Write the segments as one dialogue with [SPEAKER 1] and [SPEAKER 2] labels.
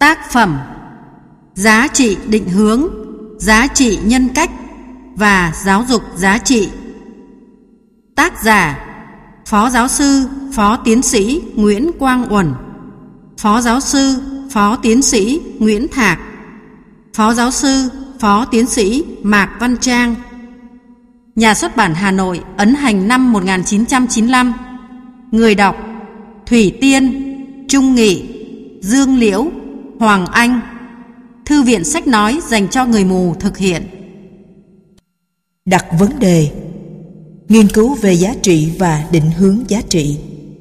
[SPEAKER 1] Tác phẩm: Giá trị định hướng, giá trị nhân cách và giáo dục giá trị. Tác giả: Phó giáo sư, Phó tiến sĩ Nguyễn Quang Uẩn, Phó giáo sư, Phó tiến sĩ Nguyễn Thạc, Phó giáo sư, Phó tiến sĩ Mạc Văn Trang. Nhà xuất bản Hà Nội, ấn hành năm 1995. Người đọc: Thủy Tiên, Trung Nghị, Dương Liễu, Hoàng Anh. Thư viện sách nói dành cho người mù thực hiện.
[SPEAKER 2] Đặt vấn đề: nghiên cứu về giá trị và định hướng giá trị.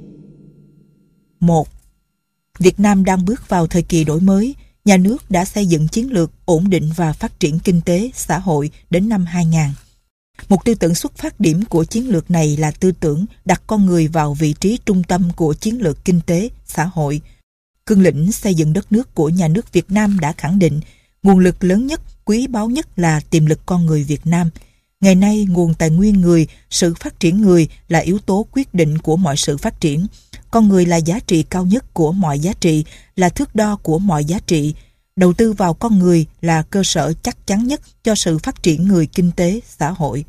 [SPEAKER 2] 1. Việt Nam đang bước vào thời kỳ đổi mới. Nhà nước đã xây dựng chiến lược ổn định và phát triển kinh tế, xã hội đến năm 2000. Một tư tưởng xuất phát điểm của chiến lược này là tư tưởng đặt con người vào vị trí trung tâm của chiến lược kinh tế, xã hội. Cương lĩnh xây dựng đất nước của nhà nước Việt Nam đã khẳng định nguồn lực lớn nhất, quý báu nhất là tiềm lực con người Việt Nam. Ngày nay, nguồn tài nguyên người, sự phát triển người là yếu tố quyết định của mọi sự phát triển. Con người là giá trị cao nhất của mọi giá trị, là thước đo của mọi giá trị. Đầu tư vào con người là cơ sở chắc chắn nhất cho sự phát triển người kinh tế, xã hội.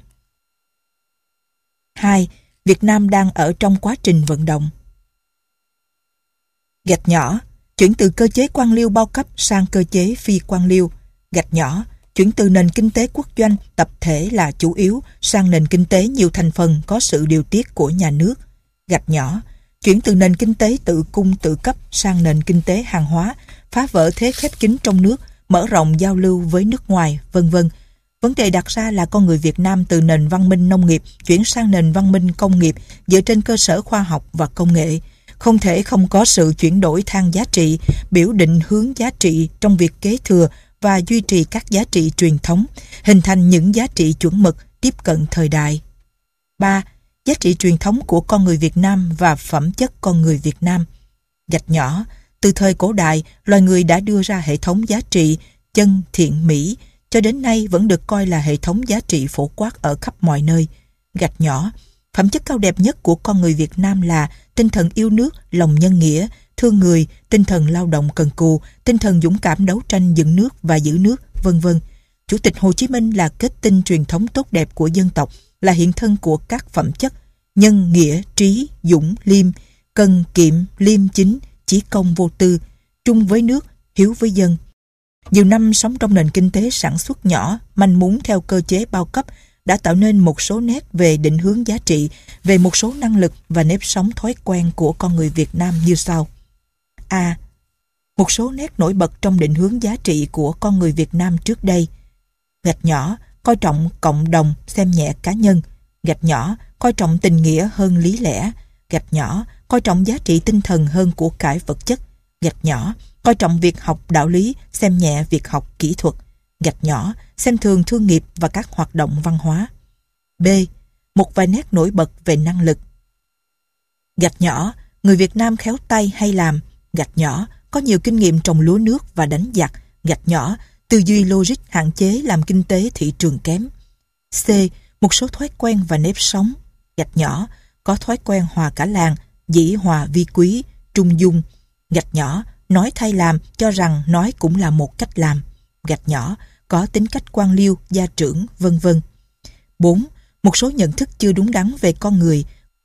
[SPEAKER 2] 2. Việt Nam đang ở trong quá trình vận động. Gạch nhỏ: chuyển từ cơ chế quan liêu bao cấp sang cơ chế phi quan liêu. Gạch nhỏ: chuyển từ nền kinh tế quốc doanh tập thể là chủ yếu sang nền kinh tế nhiều thành phần có sự điều tiết của nhà nước. Gạch nhỏ: chuyển từ nền kinh tế tự cung tự cấp sang nền kinh tế hàng hóa, phá vỡ thế khép kín trong nước, mở rộng giao lưu với nước ngoài, vân vân. Vấn đề đặt ra là con người Việt Nam từ nền văn minh nông nghiệp chuyển sang nền văn minh công nghiệp dựa trên cơ sở khoa học và công nghệ. Không thể không có sự chuyển đổi thang giá trị, biểu định hướng giá trị trong việc kế thừa và duy trì các giá trị truyền thống, hình thành những giá trị chuẩn mực tiếp cận thời đại. 3. Giá trị truyền thống của con người Việt Nam và phẩm chất con người Việt Nam. Gạch nhỏ: từ thời cổ đại, loài người đã đưa ra hệ thống giá trị chân, thiện, mỹ, cho đến nay vẫn được coi là hệ thống giá trị phổ quát ở khắp mọi nơi. Gạch nhỏ: phẩm chất cao đẹp nhất của con người Việt Nam là tinh thần yêu nước, lòng nhân nghĩa, thương người, tinh thần lao động cần cù, tinh thần dũng cảm đấu tranh dựng nước và giữ nước, vân vân. Chủ tịch Hồ Chí Minh là kết tinh truyền thống tốt đẹp của dân tộc, là hiện thân của các phẩm chất nhân, nghĩa, trí, dũng, liêm, cần, kiệm, liêm chính, chí công vô tư, trung với nước, hiếu với dân. Nhiều năm sống trong nền kinh tế sản xuất nhỏ, manh mún theo cơ chế bao cấp đã tạo nên một số nét về định hướng giá trị, về một số năng lực và nếp sống thói quen của con người Việt Nam như sau. A. Một số nét nổi bật trong định hướng giá trị của con người Việt Nam trước đây. Gạch nhỏ: coi trọng cộng đồng, xem nhẹ cá nhân. Gạch nhỏ: coi trọng tình nghĩa hơn lý lẽ. Gạch nhỏ: coi trọng giá trị tinh thần hơn của cải vật chất. Gạch nhỏ: coi trọng việc học đạo lý, xem nhẹ việc học kỹ thuật. Gạch nhỏ: xem thường thương nghiệp và các hoạt động văn hóa. B. Một vài nét nổi bật về năng lực. Gạch nhỏ: người Việt Nam khéo tay hay làm. Gạch nhỏ: có nhiều kinh nghiệm trồng lúa nước và đánh giặc. Gạch nhỏ: tư duy logic hạn chế làm kinh tế thị trường kém. C. Một số thói quen và nếp sống. Gạch nhỏ: có thói quen hòa cả làng, dĩ hòa vi quý, trung dung. Gạch nhỏ: nói thay làm, cho rằng nói cũng là một cách làm. Gạch nhỏ: có tính cách quan liêu, gia trưởng, vân vân. 4. Một số nhận thức chưa đúng đắn về con người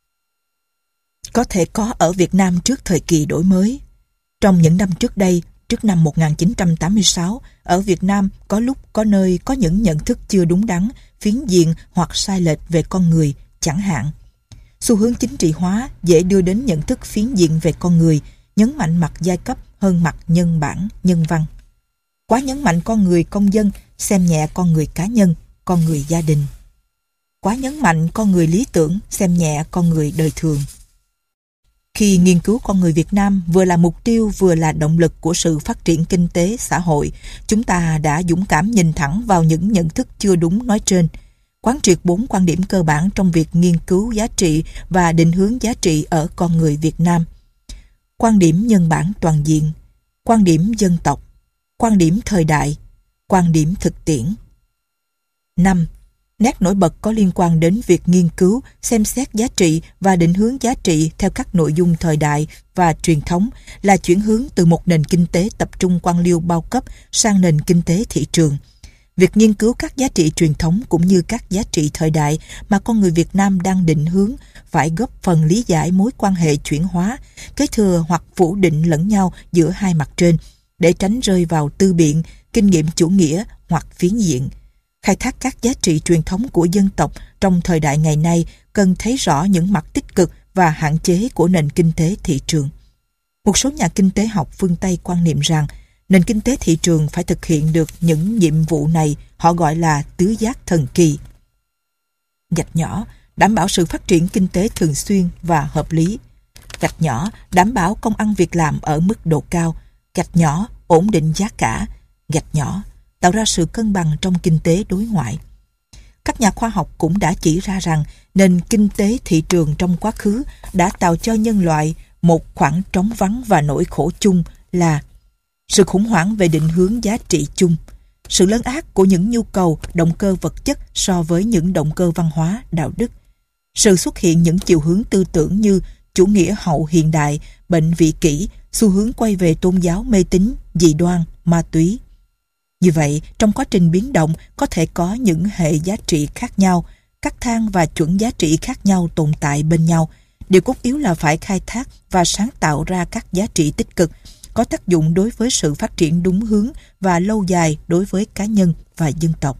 [SPEAKER 2] có thể có ở Việt Nam trước thời kỳ đổi mới. Trong những năm trước đây, trước năm 1986, ở Việt Nam có lúc có nơi có những nhận thức chưa đúng đắn, phiến diện hoặc sai lệch về con người, chẳng hạn. Xu hướng chính trị hóa dễ đưa đến nhận thức phiến diện về con người, nhấn mạnh mặt giai cấp hơn mặt nhân bản, nhân văn. Quá nhấn mạnh con người công dân, xem nhẹ con người cá nhân, con người gia đình. Quá nhấn mạnh con người lý tưởng, xem nhẹ con người đời thường. Khi nghiên cứu con người Việt Nam vừa là mục tiêu vừa là động lực của sự phát triển kinh tế, xã hội, chúng ta đã dũng cảm nhìn thẳng vào những nhận thức chưa đúng nói trên, quán triệt 4 quan điểm cơ bản trong việc nghiên cứu giá trị và định hướng giá trị ở con người Việt Nam. Quan điểm nhân bản toàn diện, quan điểm dân tộc, quan điểm thời đại, quan điểm thực tiễn. 5. Nét nổi bật có liên quan đến việc nghiên cứu, xem xét giá trị và định hướng giá trị theo các nội dung thời đại và truyền thống là chuyển hướng từ một nền kinh tế tập trung quan liêu bao cấp sang nền kinh tế thị trường. Việc nghiên cứu các giá trị truyền thống cũng như các giá trị thời đại mà con người Việt Nam đang định hướng phải góp phần lý giải mối quan hệ chuyển hóa, kế thừa hoặc phủ định lẫn nhau giữa hai mặt trên, để tránh rơi vào tư biện, kinh nghiệm chủ nghĩa hoặc phiến diện. Khai thác các giá trị truyền thống của dân tộc trong thời đại ngày nay cần thấy rõ những mặt tích cực và hạn chế của nền kinh tế thị trường. Một số nhà kinh tế học phương Tây quan niệm rằng nền kinh tế thị trường phải thực hiện được những nhiệm vụ này, họ gọi là tứ giác thần kỳ. Gạch nhỏ, đảm bảo sự phát triển kinh tế thường xuyên và hợp lý. Gạch nhỏ, đảm bảo công ăn việc làm ở mức độ cao. Gạch nhỏ, ổn định giá cả. Gạch nhỏ, tạo ra sự cân bằng trong kinh tế đối ngoại. Các nhà khoa học cũng đã chỉ ra rằng nền kinh tế thị trường trong quá khứ đã tạo cho nhân loại một khoảng trống vắng và nỗi khổ chung là sự khủng hoảng về định hướng giá trị chung, sự lấn át của những nhu cầu, động cơ vật chất so với những động cơ văn hóa, đạo đức, sự xuất hiện những chiều hướng tư tưởng như chủ nghĩa hậu hiện đại, bệnh vị kỷ, xu hướng quay về tôn giáo mê tín, dị đoan, ma túy. Như vậy, trong quá trình biến động có thể có những hệ giá trị khác nhau, các thang và chuẩn giá trị khác nhau tồn tại bên nhau. Điều cốt yếu là phải khai thác và sáng tạo ra các giá trị tích cực, có tác dụng đối với sự phát triển đúng hướng và lâu dài đối với cá nhân và dân tộc.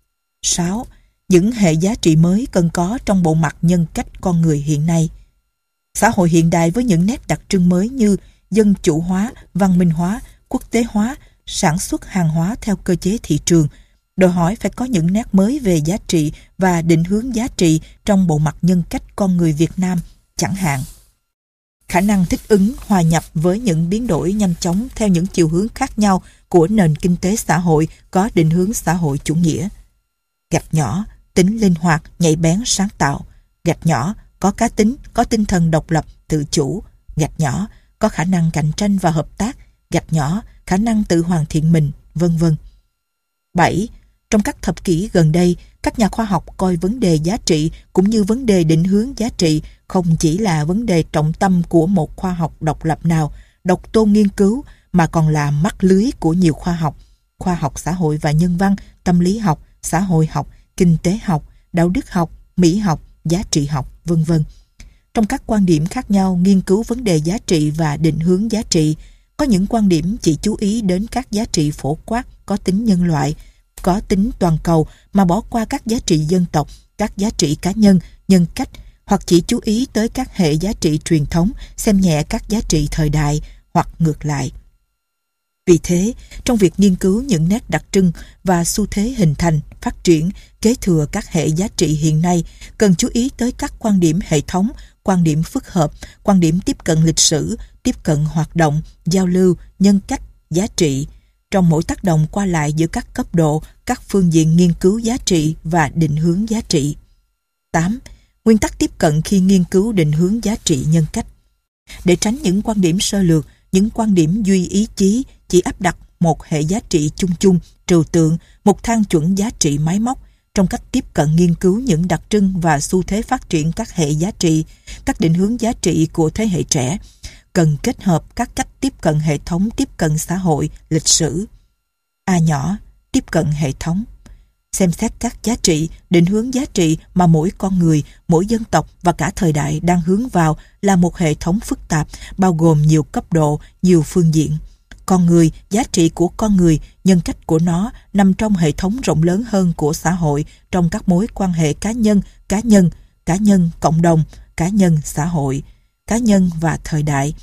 [SPEAKER 2] 6. Những hệ giá trị mới cần có trong bộ mặt nhân cách con người hiện nay. Xã hội hiện đại với những nét đặc trưng mới như dân chủ hóa, văn minh hóa, quốc tế hóa, sản xuất hàng hóa theo cơ chế thị trường, đòi hỏi phải có những nét mới về giá trị và định hướng giá trị trong bộ mặt nhân cách con người Việt Nam, chẳng hạn khả năng thích ứng, hòa nhập với những biến đổi nhanh chóng theo những chiều hướng khác nhau của nền kinh tế xã hội có định hướng xã hội chủ nghĩa. Gạch nhỏ, tính linh hoạt, nhạy bén, sáng tạo. Gạch nhỏ, có cá tính, có tinh thần độc lập, tự chủ. Gạch nhỏ, có khả năng cạnh tranh và hợp tác. Gạch nhỏ, khả năng tự hoàn thiện mình, vân vân. 7. Trong các thập kỷ gần đây, các nhà khoa học coi vấn đề giá trị cũng như vấn đề định hướng giá trị không chỉ là vấn đề trọng tâm của một khoa học độc lập nào, độc tôn nghiên cứu, mà còn là mắt lưới của nhiều khoa học xã hội và nhân văn, tâm lý học, xã hội học, kinh tế học, đạo đức học, mỹ học, giá trị học, vân vân. Trong các quan điểm khác nhau nghiên cứu vấn đề giá trị và định hướng giá trị, có những quan điểm chỉ chú ý đến các giá trị phổ quát có tính nhân loại, có tính toàn cầu mà bỏ qua các giá trị dân tộc, các giá trị cá nhân, nhân cách, hoặc chỉ chú ý tới các hệ giá trị truyền thống, xem nhẹ các giá trị thời đại, hoặc ngược lại. Vì thế, trong việc nghiên cứu những nét đặc trưng và xu thế hình thành, phát triển, kế thừa các hệ giá trị hiện nay, cần chú ý tới các quan điểm hệ thống, quan điểm phức hợp, quan điểm tiếp cận lịch sử, tiếp cận hoạt động, giao lưu, nhân cách, giá trị, trong mỗi tác động qua lại giữa các cấp độ, các phương diện nghiên cứu giá trị và định hướng giá trị. 8. Nguyên tắc tiếp cận khi nghiên cứu định hướng giá trị nhân cách. Để tránh những quan điểm sơ lược, những quan điểm duy ý chí chỉ áp đặt một hệ giá trị chung chung, trừu tượng, một thang chuẩn giá trị máy móc, trong cách tiếp cận nghiên cứu những đặc trưng và xu thế phát triển các hệ giá trị, các định hướng giá trị của thế hệ trẻ, cần kết hợp các cách tiếp cận hệ thống, tiếp cận xã hội, lịch sử. A nhỏ, tiếp cận hệ thống. Xem xét các giá trị, định hướng giá trị mà mỗi con người, mỗi dân tộc và cả thời đại đang hướng vào là một hệ thống phức tạp, bao gồm nhiều cấp độ, nhiều phương diện. Con người, giá trị của con người, nhân cách của nó nằm trong hệ thống rộng lớn hơn của xã hội, trong các mối quan hệ cá nhân, cộng đồng, cá nhân, xã hội, cá nhân và thời đại.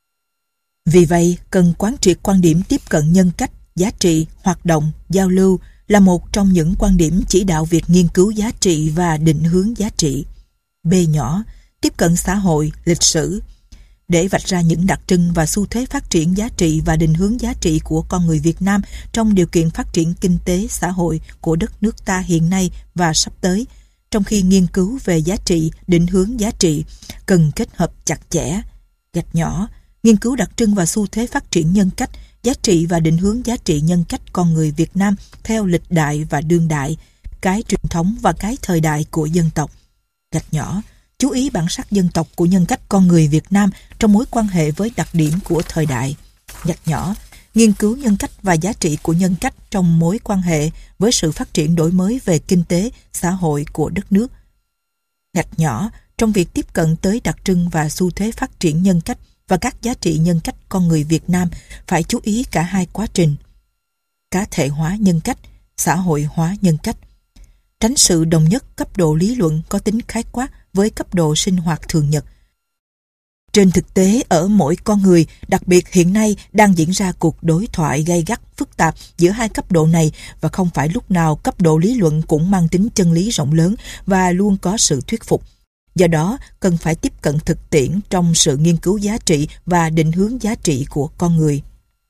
[SPEAKER 2] Vì vậy, cần quán triệt quan điểm tiếp cận nhân cách, giá trị, hoạt động, giao lưu là một trong những quan điểm chỉ đạo việc nghiên cứu giá trị và định hướng giá trị. B nhỏ, tiếp cận xã hội, lịch sử. Để vạch ra những đặc trưng và xu thế phát triển giá trị và định hướng giá trị của con người Việt Nam trong điều kiện phát triển kinh tế, xã hội của đất nước ta hiện nay và sắp tới, trong khi nghiên cứu về giá trị, định hướng giá trị, cần kết hợp chặt chẽ. Gạch nhỏ, nghiên cứu đặc trưng và xu thế phát triển nhân cách, giá trị và định hướng giá trị nhân cách con người Việt Nam theo lịch đại và đương đại, cái truyền thống và cái thời đại của dân tộc. Gạch nhỏ, chú ý bản sắc dân tộc của nhân cách con người Việt Nam trong mối quan hệ với đặc điểm của thời đại. Gạch nhỏ, nghiên cứu nhân cách và giá trị của nhân cách trong mối quan hệ với sự phát triển đổi mới về kinh tế, xã hội của đất nước. Gạch nhỏ, trong việc tiếp cận tới đặc trưng và xu thế phát triển nhân cách và các giá trị nhân cách con người Việt Nam phải chú ý cả hai quá trình. Cá thể hóa nhân cách, xã hội hóa nhân cách. Tránh sự đồng nhất cấp độ lý luận có tính khái quát với cấp độ sinh hoạt thường nhật. Trên thực tế, ở mỗi con người, đặc biệt hiện nay đang diễn ra cuộc đối thoại gay gắt, phức tạp giữa hai cấp độ này và không phải lúc nào cấp độ lý luận cũng mang tính chân lý rộng lớn và luôn có sự thuyết phục. Do đó, cần phải tiếp cận thực tiễn trong sự nghiên cứu giá trị và định hướng giá trị của con người.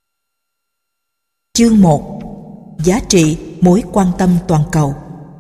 [SPEAKER 2] Chương 1. Giá trị, mối quan tâm toàn cầu.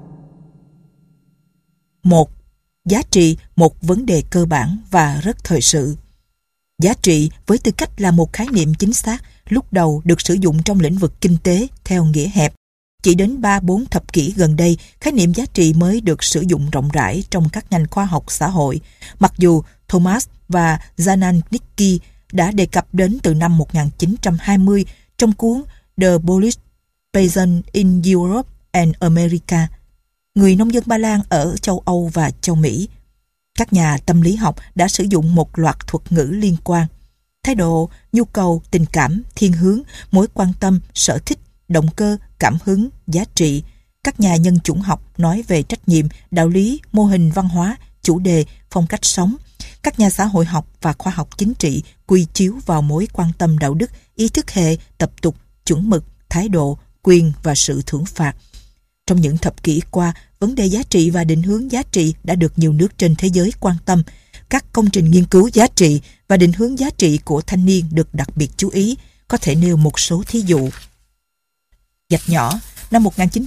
[SPEAKER 2] 1. Giá trị, một vấn đề cơ bản và rất thời sự. Giá trị với tư cách là một khái niệm chính xác lúc đầu được sử dụng trong lĩnh vực kinh tế theo nghĩa hẹp. Chỉ đến 3-4 thập kỷ gần đây, khái niệm giá trị mới được sử dụng rộng rãi trong các ngành khoa học xã hội, mặc dù Thomas và Zananitsky đã đề cập đến từ năm 1920 trong cuốn The Polish Peasant in Europe and America, người nông dân Ba Lan ở châu Âu và châu Mỹ. Các nhà tâm lý học đã sử dụng một loạt thuật ngữ liên quan: thái độ, nhu cầu, tình cảm, thiên hướng, mối quan tâm, sở thích, động cơ, cảm hứng, giá trị. Các nhà nhân chủng học nói về trách nhiệm, đạo lý, mô hình văn hóa, chủ đề, phong cách sống. Các nhà xã hội học và khoa học chính trị quy chiếu vào mối quan tâm đạo đức, ý thức hệ, tập tục, chuẩn mực, thái độ, quyền và sự thưởng phạt. Trong những thập kỷ qua, vấn đề giá trị và định hướng giá trị đã được nhiều nước trên thế giới quan tâm. Các công trình nghiên cứu giá trị và định hướng giá trị của thanh niên được đặc biệt chú ý. Có thể nêu một số thí dụ. Gạch nhỏ, năm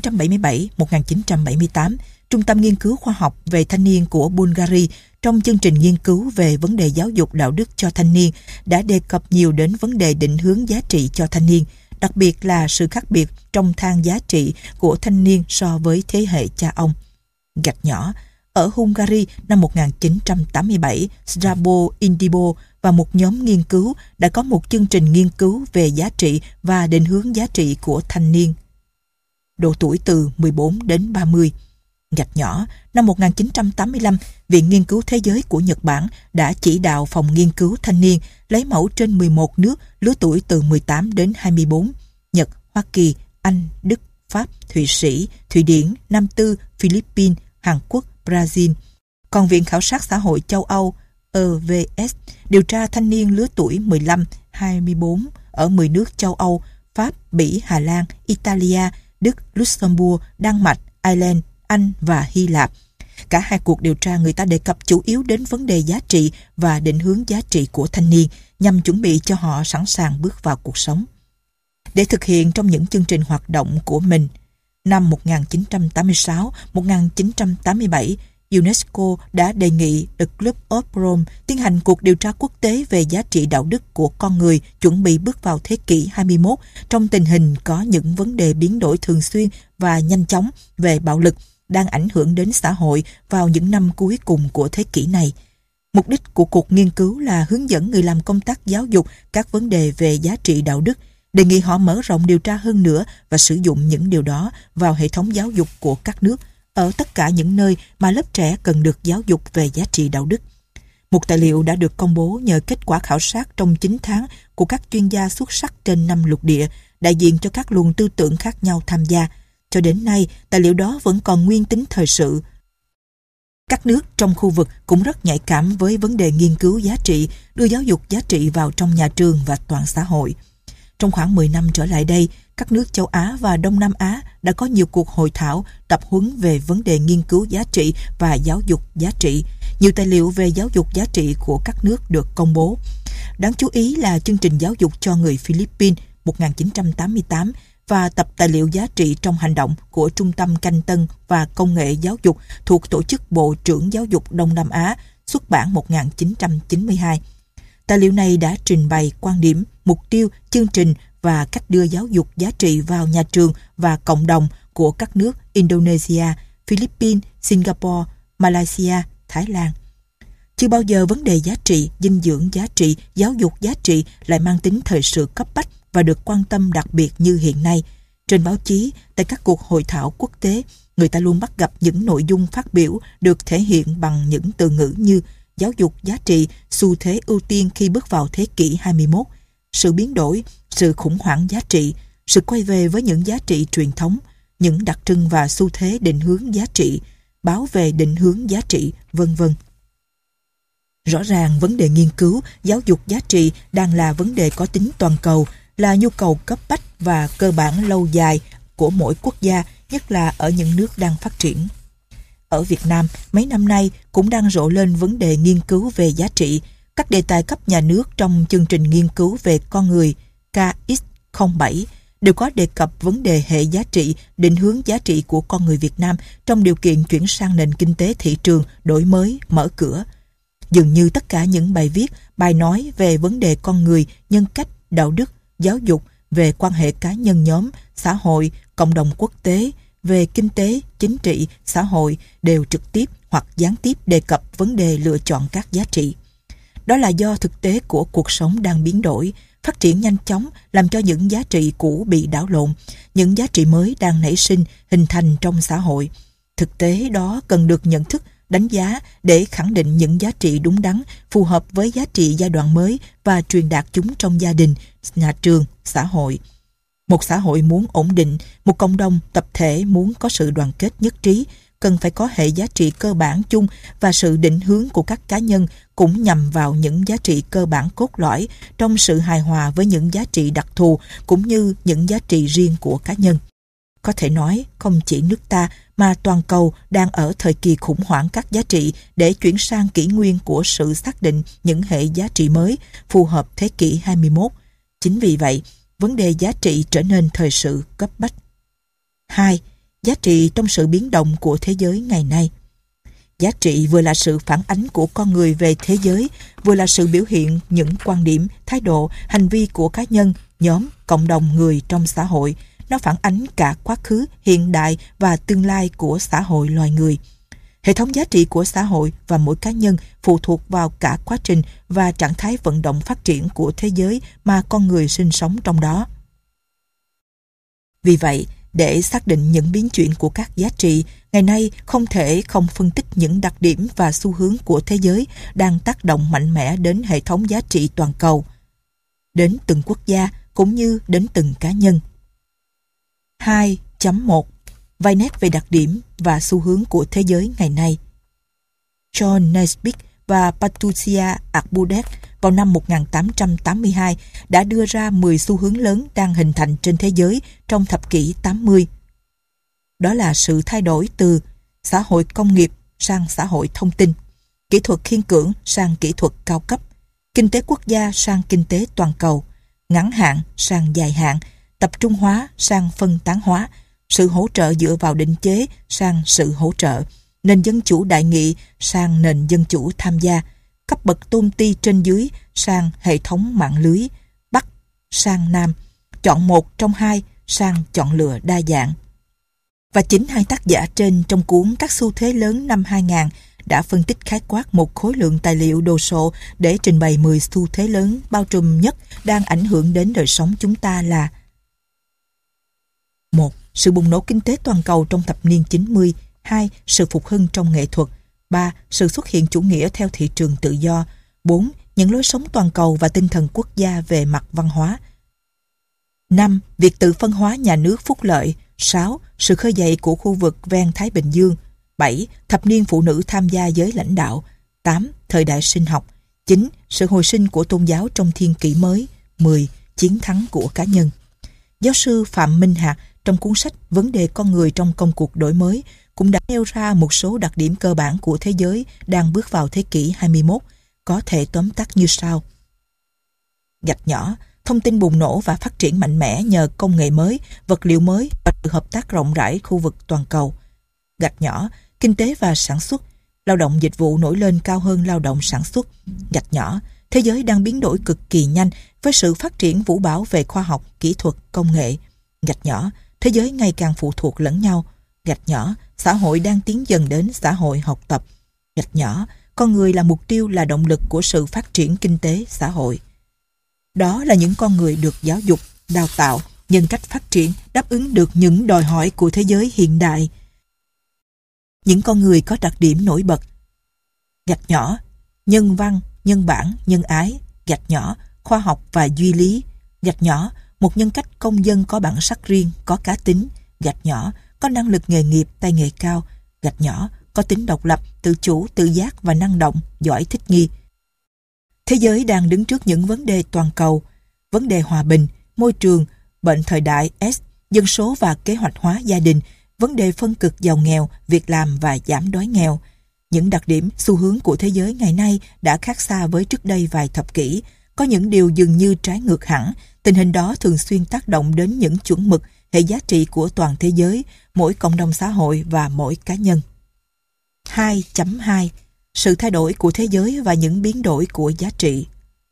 [SPEAKER 2] 1977-1978, Trung tâm Nghiên cứu Khoa học về Thanh niên của Bulgaria trong chương trình nghiên cứu về vấn đề giáo dục đạo đức cho thanh niên đã đề cập nhiều đến vấn đề định hướng giá trị cho thanh niên, đặc biệt là sự khác biệt trong thang giá trị của thanh niên so với thế hệ cha ông. Gạch nhỏ, ở Hungary năm 1987, Szabo Indibo và một nhóm nghiên cứu đã có một chương trình nghiên cứu về giá trị và định hướng giá trị của thanh niên độ tuổi từ 14 đến 30. Gạch nhỏ, năm 1985, Viện Nghiên cứu Thế giới của Nhật Bản đã chỉ đạo phòng nghiên cứu thanh niên lấy mẫu trên 11 nước lứa tuổi từ 18 đến 24: Nhật, Hoa Kỳ, Anh, Đức, Pháp, Thụy Sĩ, Thụy Điển, Nam Tư, Philippines, Hàn Quốc, Brazil. Còn Viện Khảo sát Xã hội châu Âu EVS điều tra thanh niên lứa tuổi 15-24 ở 10 nước châu Âu: Pháp, Bỉ, Hà Lan, Italia, Đức, Luxembourg, Đan Mạch, Ireland, Anh và Hy Lạp. Cả hai cuộc điều tra người ta đề cập chủ yếu đến vấn đề giá trị và định hướng giá trị của thanh niên nhằm chuẩn bị cho họ sẵn sàng bước vào cuộc sống. Để thực hiện trong những chương trình hoạt động của mình, năm 1986-1987, UNESCO đã đề nghị The Club of Rome tiến hành cuộc điều tra quốc tế về giá trị đạo đức của con người chuẩn bị bước vào thế kỷ 21 trong tình hình có những vấn đề biến đổi thường xuyên và nhanh chóng về bạo lực đang ảnh hưởng đến xã hội vào những năm cuối cùng của thế kỷ này. Mục đích của cuộc nghiên cứu là hướng dẫn người làm công tác giáo dục các vấn đề về giá trị đạo đức, đề nghị họ mở rộng điều tra hơn nữa và sử dụng những điều đó vào hệ thống giáo dục của các nước ở tất cả những nơi mà lớp trẻ cần được giáo dục về giá trị đạo đức. Một tài liệu đã được công bố nhờ kết quả khảo sát trong 9 tháng của các chuyên gia xuất sắc trên 5 lục địa, đại diện cho các luồng tư tưởng khác nhau tham gia. Cho đến nay, tài liệu đó vẫn còn nguyên tính thời sự. Các nước trong khu vực cũng rất nhạy cảm với vấn đề nghiên cứu giá trị, đưa giáo dục giá trị vào trong nhà trường và toàn xã hội. Trong khoảng 10 năm trở lại đây, các nước châu Á và Đông Nam Á đã có nhiều cuộc hội thảo, tập huấn về vấn đề nghiên cứu giá trị và giáo dục giá trị. Nhiều tài liệu về giáo dục giá trị của các nước được công bố. Đáng chú ý là chương trình giáo dục cho người Philippines 1988 và tập tài liệu giá trị trong hành động của Trung tâm Canh Tân và Công nghệ Giáo dục thuộc Tổ chức Bộ trưởng Giáo dục Đông Nam Á, xuất bản 1992. Tài liệu này đã trình bày quan điểm, mục tiêu, chương trình và cách đưa giáo dục giá trị vào nhà trường và cộng đồng của các nước Indonesia, Philippines, Singapore, Malaysia, Thái Lan. Chưa bao giờ vấn đề giá trị, dinh dưỡng giá trị, giáo dục giá trị lại mang tính thời sự cấp bách và được quan tâm đặc biệt như hiện nay. Trên báo chí, tại các cuộc hội thảo quốc tế, người ta luôn bắt gặp những nội dung phát biểu được thể hiện bằng những từ ngữ như giáo dục giá trị, xu thế ưu tiên khi bước vào thế kỷ 21, sự biến đổi, sự khủng hoảng giá trị, sự quay về với những giá trị truyền thống, những đặc trưng và xu thế định hướng giá trị, báo về định hướng giá trị, vân vân. Rõ ràng vấn đề nghiên cứu, giáo dục giá trị đang là vấn đề có tính toàn cầu, là nhu cầu cấp bách và cơ bản lâu dài của mỗi quốc gia, nhất là ở những nước đang phát triển. Ở Việt Nam, mấy năm nay cũng đang rộ lên vấn đề nghiên cứu về giá trị. Các đề tài cấp nhà nước trong chương trình nghiên cứu về con người KX07 đều có đề cập vấn đề hệ giá trị, định hướng giá trị của con người Việt Nam trong điều kiện chuyển sang nền kinh tế thị trường, đổi mới, mở cửa. Dường như tất cả những bài viết, bài nói về vấn đề con người, nhân cách, đạo đức, giáo dục, về quan hệ cá nhân nhóm, xã hội, cộng đồng quốc tế, về kinh tế, chính trị, xã hội đều trực tiếp hoặc gián tiếp đề cập vấn đề lựa chọn các giá trị. Đó là do thực tế của cuộc sống đang biến đổi, phát triển nhanh chóng làm cho những giá trị cũ bị đảo lộn, những giá trị mới đang nảy sinh, hình thành trong xã hội. Thực tế đó cần được nhận thức, đánh giá để khẳng định những giá trị đúng đắn, phù hợp với giá trị giai đoạn mới và truyền đạt chúng trong gia đình, nhà trường, xã hội. Một xã hội muốn ổn định, một cộng đồng, tập thể muốn có sự đoàn kết nhất trí, cần phải có hệ giá trị cơ bản chung và sự định hướng của các cá nhân cũng nhằm vào những giá trị cơ bản cốt lõi trong sự hài hòa với những giá trị đặc thù cũng như những giá trị riêng của cá nhân. Có thể nói, không chỉ nước ta mà toàn cầu đang ở thời kỳ khủng hoảng các giá trị để chuyển sang kỷ nguyên của sự xác định những hệ giá trị mới phù hợp thế kỷ 21. Chính vì vậy, vấn đề giá trị trở nên thời sự cấp bách. 2. Giá trị trong sự biến động của thế giới ngày nay. Giá trị vừa là sự phản ánh của con người về thế giới, vừa là sự biểu hiện những quan điểm, thái độ, hành vi của cá nhân, nhóm, cộng đồng người trong xã hội. Nó phản ánh cả quá khứ, hiện đại và tương lai của xã hội loài người. Hệ thống giá trị của xã hội và mỗi cá nhân phụ thuộc vào cả quá trình và trạng thái vận động phát triển của thế giới mà con người sinh sống trong đó. Vì vậy, để xác định những biến chuyển của các giá trị, ngày nay không thể không phân tích những đặc điểm và xu hướng của thế giới đang tác động mạnh mẽ đến hệ thống giá trị toàn cầu, đến từng quốc gia cũng như đến từng cá nhân. 2.1 Vài nét về đặc điểm và xu hướng của thế giới ngày nay. John Naisbitt và Patricia Arbudet vào năm 1882 đã đưa ra 10 xu hướng lớn đang hình thành trên thế giới trong thập kỷ 80. Đó là sự thay đổi từ xã hội công nghiệp sang xã hội thông tin, kỹ thuật khiên cưỡng sang kỹ thuật cao cấp, kinh tế quốc gia sang kinh tế toàn cầu, ngắn hạn sang dài hạn, tập trung hóa sang phân tán hóa, sự hỗ trợ dựa vào định chế sang sự hỗ trợ, nền dân chủ đại nghị sang nền dân chủ tham gia, cấp bậc tôn ti trên dưới sang hệ thống mạng lưới, Bắc sang Nam, chọn một trong hai sang chọn lựa đa dạng. Và chính hai tác giả trên trong cuốn Các xu thế lớn năm 2000 đã phân tích khái quát một khối lượng tài liệu đồ sộ để trình bày 10 xu thế lớn bao trùm nhất đang ảnh hưởng đến đời sống chúng ta là: 1. Sự bùng nổ kinh tế toàn cầu trong thập niên 90. 2. Sự phục hưng trong nghệ thuật. 3. Sự xuất hiện chủ nghĩa theo thị trường tự do. 4. Những lối sống toàn cầu và tinh thần quốc gia về mặt văn hóa. 5. Việc tự phân hóa nhà nước phúc lợi. 6. Sự khơi dậy của khu vực ven Thái Bình Dương. 7. Thập niên phụ nữ tham gia giới lãnh đạo. 8. Thời đại sinh học. 9. Sự hồi sinh của tôn giáo trong thiên kỷ mới. 10. Chiến thắng của cá nhân. Giáo sư Phạm Minh Hạc trong cuốn sách Vấn đề con người trong công cuộc đổi mới cũng đã nêu ra một số đặc điểm cơ bản của thế giới đang bước vào thế kỷ 21, có thể tóm tắt như sau. Gạch nhỏ, thông tin bùng nổ và phát triển mạnh mẽ nhờ công nghệ mới, vật liệu mới và sự hợp tác rộng rãi khu vực toàn cầu. Gạch nhỏ, kinh tế và sản xuất, lao động dịch vụ nổi lên cao hơn lao động sản xuất. Gạch nhỏ, thế giới đang biến đổi cực kỳ nhanh với sự phát triển vũ bão về khoa học, kỹ thuật, công nghệ. Gạch nhỏ, Thế giới ngày càng phụ thuộc lẫn nhau. Gạch nhỏ, xã hội đang tiến dần đến xã hội học tập. Gạch nhỏ, con người là mục tiêu, là động lực của sự phát triển kinh tế xã hội. Đó là những con người được giáo dục, đào tạo, nhân cách phát triển, đáp ứng được những đòi hỏi của thế giới hiện đại. Những con người có đặc điểm nổi bật. Gạch nhỏ, nhân văn, nhân bản, nhân ái. Gạch nhỏ, khoa học và duy lý. Gạch nhỏ, một nhân cách công dân có bản sắc riêng, có cá tính. Gạch nhỏ, có năng lực nghề nghiệp, tay nghề cao. Gạch nhỏ, có tính độc lập, tự chủ, tự giác và năng động, giỏi thích nghi. Thế giới đang đứng trước những vấn đề toàn cầu, vấn đề hòa bình, môi trường, bệnh thời đại S, dân số và kế hoạch hóa gia đình, vấn đề phân cực giàu nghèo, việc làm và giảm đói nghèo. Những đặc điểm, xu hướng của thế giới ngày nay đã khác xa với trước đây vài thập kỷ. Có những điều dường như trái ngược hẳn. Tình hình đó thường xuyên tác động đến những chuẩn mực, hệ giá trị của toàn thế giới, mỗi cộng đồng xã hội và mỗi cá nhân. 2.2 Sự thay đổi của thế giới và những biến đổi của giá trị.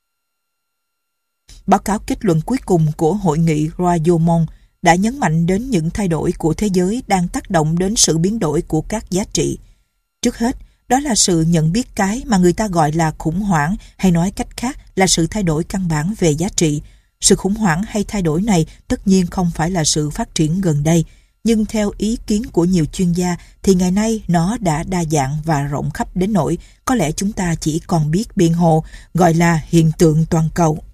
[SPEAKER 2] Báo cáo kết luận cuối cùng của Hội nghị Royaumont đã nhấn mạnh đến những thay đổi của thế giới đang tác động đến sự biến đổi của các giá trị. Trước hết, đó là sự nhận biết cái mà người ta gọi là khủng hoảng, hay nói cách khác là sự thay đổi căn bản về giá trị. Sự khủng hoảng hay thay đổi này tất nhiên không phải là sự phát triển gần đây, nhưng theo ý kiến của nhiều chuyên gia thì ngày nay nó đã đa dạng và rộng khắp đến nỗi có lẽ chúng ta chỉ còn biết biện hộ gọi là hiện tượng toàn cầu.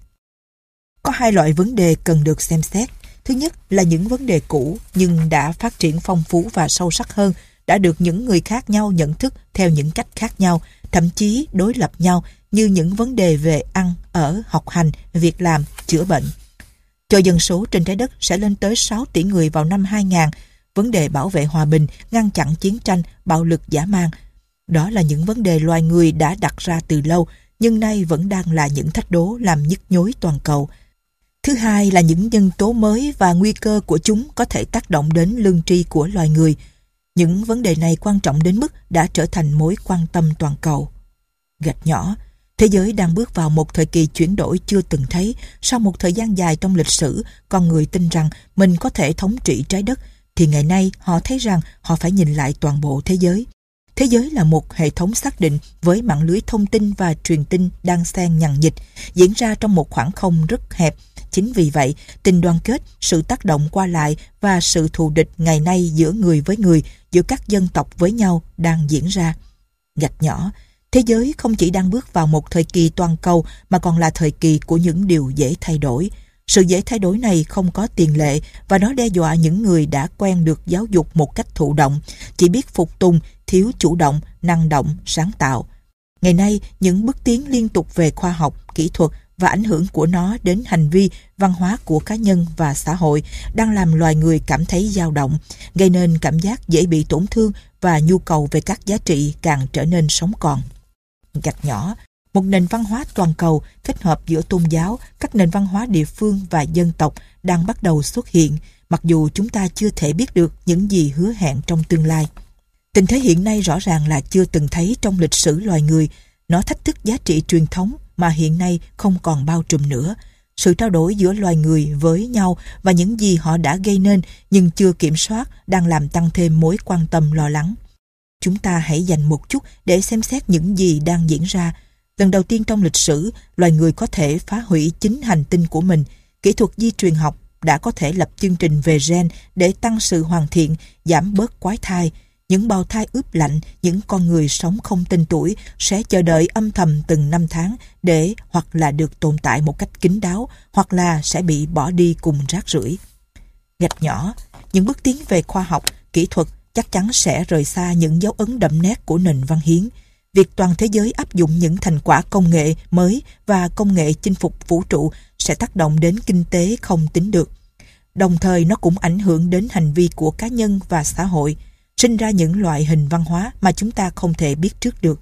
[SPEAKER 2] Có hai loại vấn đề cần được xem xét. Thứ nhất là những vấn đề cũ nhưng đã phát triển phong phú và sâu sắc hơn, đã được những người khác nhau nhận thức theo những cách khác nhau, thậm chí đối lập nhau, như những vấn đề về ăn, ở, học hành, việc làm, chữa bệnh. Cho dân số trên trái đất sẽ lên tới 6 tỷ người vào năm 2000, vấn đề bảo vệ hòa bình, ngăn chặn chiến tranh, bạo lực dã man. Đó là những vấn đề loài người đã đặt ra từ lâu, nhưng nay vẫn đang là những thách đố làm nhức nhối toàn cầu. Thứ hai là những nhân tố mới và nguy cơ của chúng có thể tác động đến lương tri của loài người. Những vấn đề này quan trọng đến mức đã trở thành mối quan tâm toàn cầu. Gạch nhỏ, thế giới đang bước vào một thời kỳ chuyển đổi chưa từng thấy. Sau một thời gian dài trong lịch sử, con người tin rằng mình có thể thống trị trái đất, thì ngày nay họ thấy rằng họ phải nhìn lại toàn bộ thế giới. Thế giới là một hệ thống xác định với mạng lưới thông tin và truyền tin đang xen nhằng nhịt, diễn ra trong một khoảng không rất hẹp. Chính vì vậy, tình đoàn kết, sự tác động qua lại và sự thù địch ngày nay giữa người với người, giữa các dân tộc với nhau đang diễn ra. Gạch nhỏ, thế giới không chỉ đang bước vào một thời kỳ toàn cầu mà còn là thời kỳ của những điều dễ thay đổi. Sự dễ thay đổi này không có tiền lệ và nó đe dọa những người đã quen được giáo dục một cách thụ động, chỉ biết phục tùng, thiếu chủ động, năng động, sáng tạo. Ngày nay, những bước tiến liên tục về khoa học, kỹ thuật và ảnh hưởng của nó đến hành vi, văn hóa của cá nhân và xã hội đang làm loài người cảm thấy dao động, gây nên cảm giác dễ bị tổn thương và nhu cầu về các giá trị càng trở nên sống còn. Gạch nhỏ, một nền văn hóa toàn cầu kết hợp giữa tôn giáo, các nền văn hóa địa phương và dân tộc đang bắt đầu xuất hiện, mặc dù chúng ta chưa thể biết được những gì hứa hẹn trong tương lai. Tình thế hiện nay rõ ràng là chưa từng thấy trong lịch sử loài người. Nó thách thức giá trị truyền thống mà hiện nay không còn bao trùm nữa. Sự trao đổi giữa loài người với nhau và những gì họ đã gây nên nhưng chưa kiểm soát đang làm tăng thêm mối quan tâm lo lắng. Chúng ta hãy dành một chút để xem xét những gì đang diễn ra. Lần đầu tiên trong lịch sử, loài người có thể phá hủy chính hành tinh của mình. Kỹ thuật di truyền học đã có thể lập chương trình về gen để tăng sự hoàn thiện, giảm bớt quái thai. Những bào thai ướp lạnh, những con người sống không tên tuổi sẽ chờ đợi âm thầm từng năm tháng để hoặc là được tồn tại một cách kín đáo hoặc là sẽ bị bỏ đi cùng rác rưởi. Gạch nhỏ, những bước tiến về khoa học, kỹ thuật chắc chắn sẽ rời xa những dấu ấn đậm nét của nền văn hiến. Việc toàn thế giới áp dụng những thành quả công nghệ mới và công nghệ chinh phục vũ trụ sẽ tác động đến kinh tế không tính được. Đồng thời nó cũng ảnh hưởng đến hành vi của cá nhân và xã hội, sinh ra những loại hình văn hóa mà chúng ta không thể biết trước được.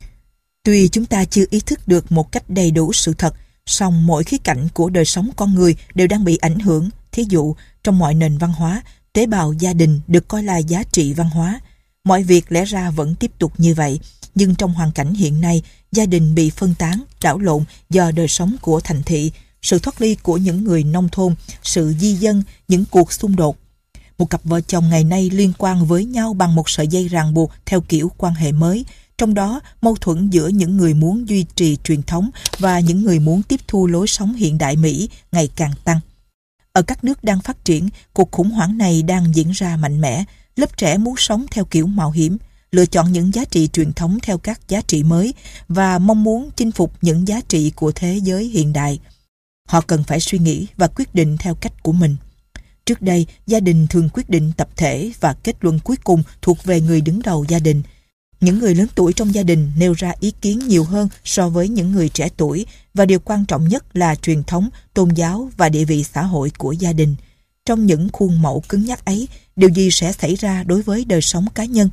[SPEAKER 2] Tuy chúng ta chưa ý thức được một cách đầy đủ sự thật, song mỗi khía cạnh của đời sống con người đều đang bị ảnh hưởng. Thí dụ, trong mọi nền văn hóa, tế bào gia đình được coi là giá trị văn hóa. Mọi việc lẽ ra vẫn tiếp tục như vậy, nhưng trong hoàn cảnh hiện nay, gia đình bị phân tán, đảo lộn do đời sống của thành thị, sự thoát ly của những người nông thôn, sự di dân, những cuộc xung đột. Một cặp vợ chồng ngày nay liên quan với nhau bằng một sợi dây ràng buộc theo kiểu quan hệ mới, trong đó mâu thuẫn giữa những người muốn duy trì truyền thống và những người muốn tiếp thu lối sống hiện đại Mỹ ngày càng tăng. Ở các nước đang phát triển, cuộc khủng hoảng này đang diễn ra mạnh mẽ. Lớp trẻ muốn sống theo kiểu mạo hiểm, lựa chọn những giá trị truyền thống theo các giá trị mới và mong muốn chinh phục những giá trị của thế giới hiện đại. Họ cần phải suy nghĩ và quyết định theo cách của mình. Trước đây, gia đình thường quyết định tập thể và kết luận cuối cùng thuộc về người đứng đầu gia đình. Những người lớn tuổi trong gia đình nêu ra ý kiến nhiều hơn so với những người trẻ tuổi, và điều quan trọng nhất là truyền thống, tôn giáo và địa vị xã hội của gia đình. Trong những khuôn mẫu cứng nhắc ấy, điều gì sẽ xảy ra đối với đời sống cá nhân?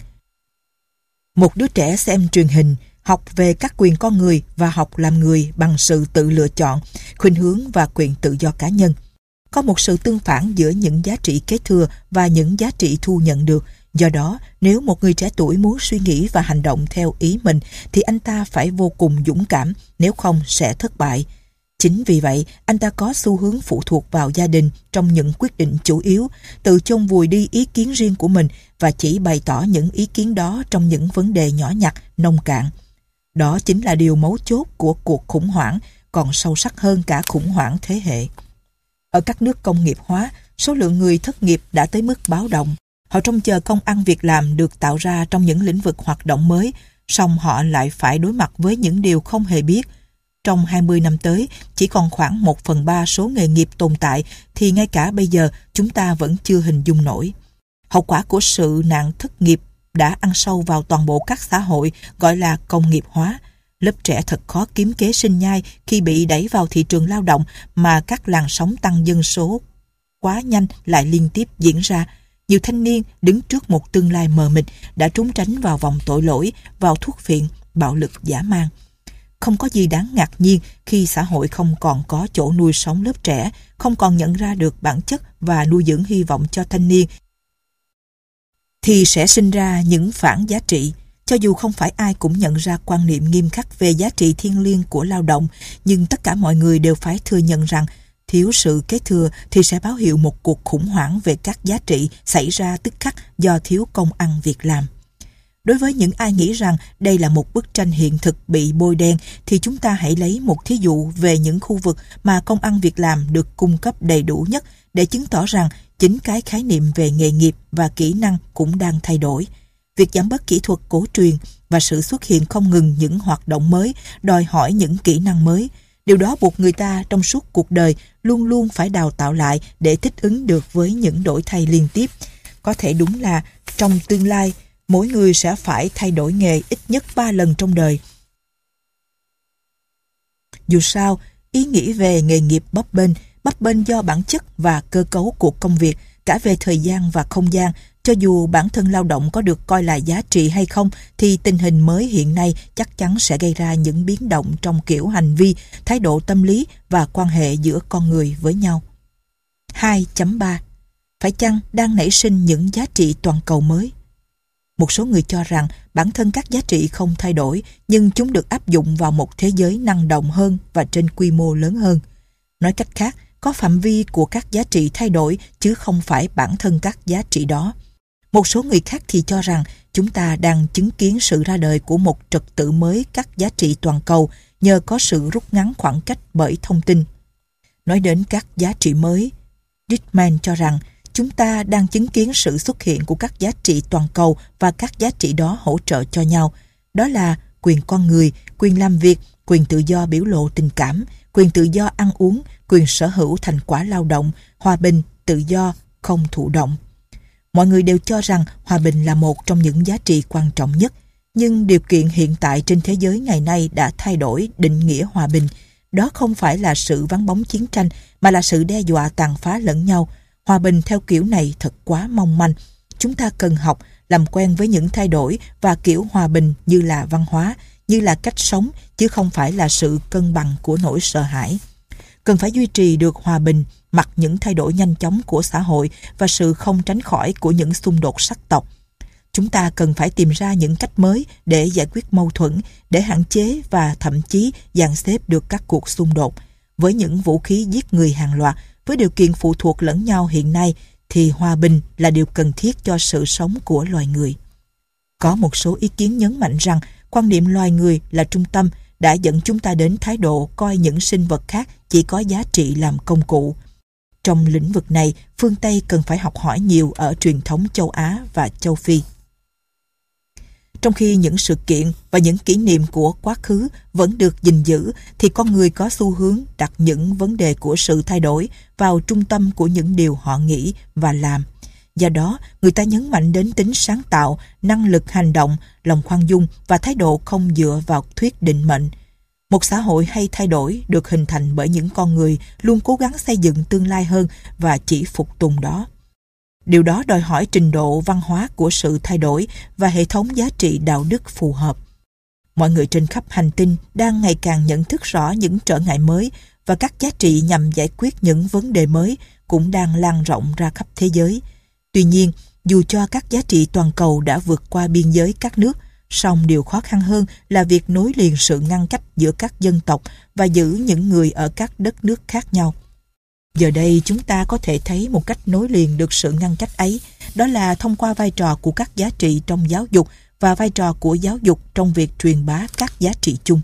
[SPEAKER 2] Một đứa trẻ xem truyền hình, học về các quyền con người và học làm người bằng sự tự lựa chọn, khuynh hướng và quyền tự do cá nhân. Có một sự tương phản giữa những giá trị kế thừa và những giá trị thu nhận được. Do đó, nếu một người trẻ tuổi muốn suy nghĩ và hành động theo ý mình thì anh ta phải vô cùng dũng cảm, nếu không sẽ thất bại. Chính vì vậy, anh ta có xu hướng phụ thuộc vào gia đình trong những quyết định chủ yếu, tự chôn vùi đi ý kiến riêng của mình và chỉ bày tỏ những ý kiến đó trong những vấn đề nhỏ nhặt, nông cạn. Đó chính là điều mấu chốt của cuộc khủng hoảng, còn sâu sắc hơn cả khủng hoảng thế hệ. Ở các nước công nghiệp hóa, số lượng người thất nghiệp đã tới mức báo động. Họ trông chờ công ăn việc làm được tạo ra trong những lĩnh vực hoạt động mới, song họ lại phải đối mặt với những điều không hề biết. Trong 20 năm tới, chỉ còn khoảng 1/3 số nghề nghiệp tồn tại thì ngay cả bây giờ chúng ta vẫn chưa hình dung nổi. Hậu quả của sự nạn thất nghiệp đã ăn sâu vào toàn bộ các xã hội gọi là công nghiệp hóa. Lớp trẻ thật khó kiếm kế sinh nhai khi bị đẩy vào thị trường lao động mà các làn sóng tăng dân số quá nhanh lại liên tiếp diễn ra. Nhiều thanh niên đứng trước một tương lai mờ mịt đã trốn tránh vào vòng tội lỗi, vào thuốc phiện, bạo lực dã man. Không có gì đáng ngạc nhiên khi xã hội không còn có chỗ nuôi sống lớp trẻ, không còn nhận ra được bản chất và nuôi dưỡng hy vọng cho thanh niên, thì sẽ sinh ra những phản giá trị. Cho dù không phải ai cũng nhận ra quan niệm nghiêm khắc về giá trị thiêng liêng của lao động, nhưng tất cả mọi người đều phải thừa nhận rằng thiếu sự kế thừa thì sẽ báo hiệu một cuộc khủng hoảng về các giá trị xảy ra tức khắc do thiếu công ăn việc làm. Đối với những ai nghĩ rằng đây là một bức tranh hiện thực bị bôi đen thì chúng ta hãy lấy một thí dụ về những khu vực mà công ăn việc làm được cung cấp đầy đủ nhất để chứng tỏ rằng chính cái khái niệm về nghề nghiệp và kỹ năng cũng đang thay đổi. Việc giảm bớt kỹ thuật cổ truyền và sự xuất hiện không ngừng những hoạt động mới đòi hỏi những kỹ năng mới. Điều đó buộc người ta trong suốt cuộc đời luôn luôn phải đào tạo lại để thích ứng được với những đổi thay liên tiếp. Có thể đúng là trong tương lai, mỗi người sẽ phải thay đổi nghề ít nhất 3 lần trong đời. Dù sao, ý nghĩ về nghề nghiệp bấp bênh do bản chất và cơ cấu của công việc, cả về thời gian và không gian. Cho dù bản thân lao động có được coi là giá trị hay không, thì tình hình mới hiện nay chắc chắn sẽ gây ra những biến động trong kiểu hành vi, thái độ tâm lý và quan hệ giữa con người với nhau. 2.3 Phải chăng đang nảy sinh những giá trị toàn cầu mới? Một số người cho rằng bản thân các giá trị không thay đổi, nhưng chúng được áp dụng vào một thế giới năng động hơn và trên quy mô lớn hơn. Nói cách khác, có phạm vi của các giá trị thay đổi chứ không phải bản thân các giá trị đó. Một số người khác thì cho rằng chúng ta đang chứng kiến sự ra đời của một trật tự mới các giá trị toàn cầu nhờ có sự rút ngắn khoảng cách bởi thông tin. Nói đến các giá trị mới, Dickman cho rằng chúng ta đang chứng kiến sự xuất hiện của các giá trị toàn cầu và các giá trị đó hỗ trợ cho nhau. Đó là quyền con người, quyền làm việc, quyền tự do biểu lộ tình cảm, quyền tự do ăn uống, quyền sở hữu thành quả lao động, hòa bình, tự do, không thụ động. Mọi người đều cho rằng hòa bình là một trong những giá trị quan trọng nhất, nhưng điều kiện hiện tại trên thế giới ngày nay đã thay đổi định nghĩa hòa bình. Đó không phải là sự vắng bóng chiến tranh, mà là sự đe dọa tàn phá lẫn nhau. Hòa bình theo kiểu này thật quá mong manh. Chúng ta cần học, làm quen với những thay đổi và kiểu hòa bình như là văn hóa, như là cách sống, chứ không phải là sự cân bằng của nỗi sợ hãi. Cần phải duy trì được hòa bình, mặc những thay đổi nhanh chóng của xã hội và sự không tránh khỏi của những xung đột sắc tộc. Chúng ta cần phải tìm ra những cách mới để giải quyết mâu thuẫn, để hạn chế và thậm chí dàn xếp được các cuộc xung đột. Với những vũ khí giết người hàng loạt, với điều kiện phụ thuộc lẫn nhau hiện nay, thì hòa bình là điều cần thiết cho sự sống của loài người. Có một số ý kiến nhấn mạnh rằng quan niệm loài người là trung tâm đã dẫn chúng ta đến thái độ coi những sinh vật khác chỉ có giá trị làm công cụ. Trong lĩnh vực này, phương Tây cần phải học hỏi nhiều ở truyền thống châu Á và châu Phi. Trong khi những sự kiện và những kỷ niệm của quá khứ vẫn được gìn giữ, thì con người có xu hướng đặt những vấn đề của sự thay đổi vào trung tâm của những điều họ nghĩ và làm. Do đó, người ta nhấn mạnh đến tính sáng tạo, năng lực hành động, lòng khoan dung và thái độ không dựa vào thuyết định mệnh. Một xã hội hay thay đổi được hình thành bởi những con người luôn cố gắng xây dựng tương lai hơn và chỉ phục tùng đó. Điều đó đòi hỏi trình độ văn hóa của sự thay đổi và hệ thống giá trị đạo đức phù hợp. Mọi người trên khắp hành tinh đang ngày càng nhận thức rõ những trở ngại mới, và các giá trị nhằm giải quyết những vấn đề mới cũng đang lan rộng ra khắp thế giới. Tuy nhiên, dù cho các giá trị toàn cầu đã vượt qua biên giới các nước, song điều khó khăn hơn là việc nối liền sự ngăn cách giữa các dân tộc và giữ những người ở các đất nước khác nhau. Giờ đây chúng ta có thể thấy một cách nối liền được sự ngăn cách ấy, đó là thông qua vai trò của các giá trị trong giáo dục và vai trò của giáo dục trong việc truyền bá các giá trị chung.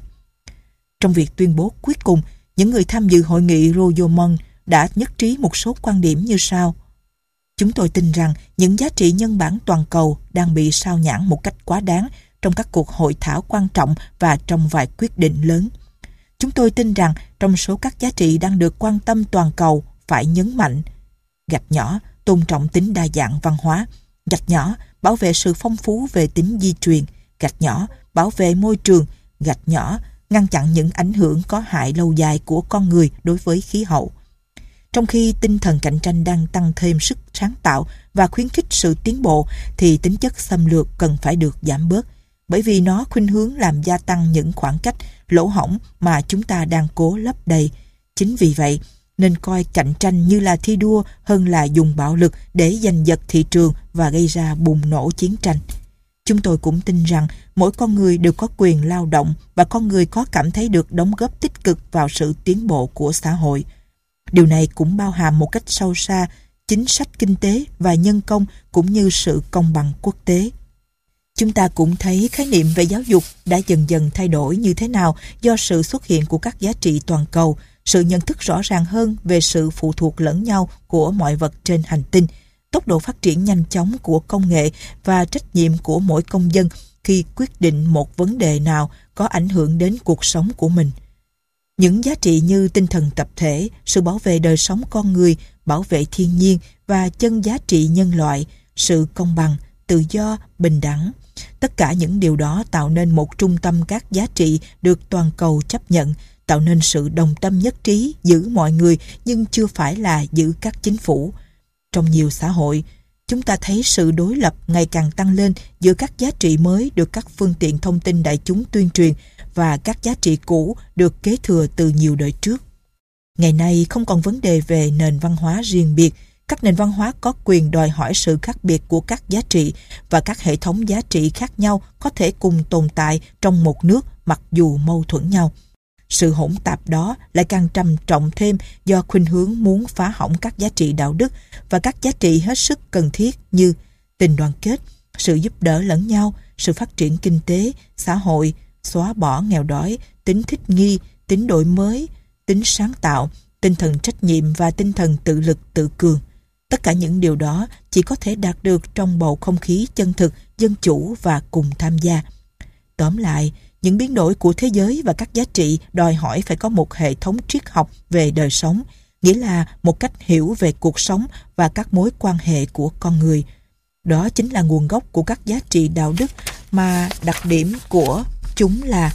[SPEAKER 2] Trong việc tuyên bố cuối cùng, những người tham dự hội nghị Royal đã nhất trí một số quan điểm như sau. Chúng tôi tin rằng những giá trị nhân bản toàn cầu đang bị sao nhãng một cách quá đáng trong các cuộc hội thảo quan trọng và trong vài quyết định lớn. Chúng tôi tin rằng trong số các giá trị đang được quan tâm toàn cầu phải nhấn mạnh: gạch nhỏ, tôn trọng tính đa dạng văn hóa; gạch nhỏ, bảo vệ sự phong phú về tính di truyền; gạch nhỏ, bảo vệ môi trường; gạch nhỏ, ngăn chặn những ảnh hưởng có hại lâu dài của con người đối với khí hậu. Trong khi tinh thần cạnh tranh đang tăng thêm sức sáng tạo và khuyến khích sự tiến bộ, thì tính chất xâm lược cần phải được giảm bớt, bởi vì nó khuynh hướng làm gia tăng những khoảng cách, lỗ hổng mà chúng ta đang cố lấp đầy. Chính vì vậy, nên coi cạnh tranh như là thi đua hơn là dùng bạo lực để giành giật thị trường và gây ra bùng nổ chiến tranh. Chúng tôi cũng tin rằng mỗi con người đều có quyền lao động và con người có cảm thấy được đóng góp tích cực vào sự tiến bộ của xã hội. Điều này cũng bao hàm một cách sâu xa chính sách kinh tế và nhân công cũng như sự công bằng quốc tế. Chúng ta cũng thấy khái niệm về giáo dục đã dần dần thay đổi như thế nào do sự xuất hiện của các giá trị toàn cầu, sự nhận thức rõ ràng hơn về sự phụ thuộc lẫn nhau của mọi vật trên hành tinh, tốc độ phát triển nhanh chóng của công nghệ và trách nhiệm của mỗi công dân khi quyết định một vấn đề nào có ảnh hưởng đến cuộc sống của mình. Những giá trị như tinh thần tập thể, sự bảo vệ đời sống con người, bảo vệ thiên nhiên và chân giá trị nhân loại, sự công bằng, tự do, bình đẳng. Tất cả những điều đó tạo nên một trung tâm các giá trị được toàn cầu chấp nhận, tạo nên sự đồng tâm nhất trí giữ mọi người nhưng chưa phải là giữ các chính phủ. Trong nhiều xã hội, chúng ta thấy sự đối lập ngày càng tăng lên giữa các giá trị mới được các phương tiện thông tin đại chúng tuyên truyền và các giá trị cũ được kế thừa từ nhiều đời trước. Ngày nay không còn vấn đề về nền văn hóa riêng biệt. Các nền văn hóa có quyền đòi hỏi sự khác biệt của các giá trị, và các hệ thống giá trị khác nhau có thể cùng tồn tại trong một nước mặc dù mâu thuẫn nhau. Sự hỗn tạp đó lại càng trầm trọng thêm do khuynh hướng muốn phá hỏng các giá trị đạo đức và các giá trị hết sức cần thiết như tình đoàn kết, sự giúp đỡ lẫn nhau, sự phát triển kinh tế, xã hội, xóa bỏ nghèo đói, tính thích nghi, tính đổi mới, tính sáng tạo, tinh thần trách nhiệm và tinh thần tự lực tự cường. Tất cả những điều đó chỉ có thể đạt được trong bầu không khí chân thực, dân chủ và cùng tham gia. Tóm lại, những biến đổi của thế giới và các giá trị đòi hỏi phải có một hệ thống triết học về đời sống, nghĩa là một cách hiểu về cuộc sống và các mối quan hệ của con người. Đó chính là nguồn gốc của các giá trị đạo đức mà đặc điểm của chúng là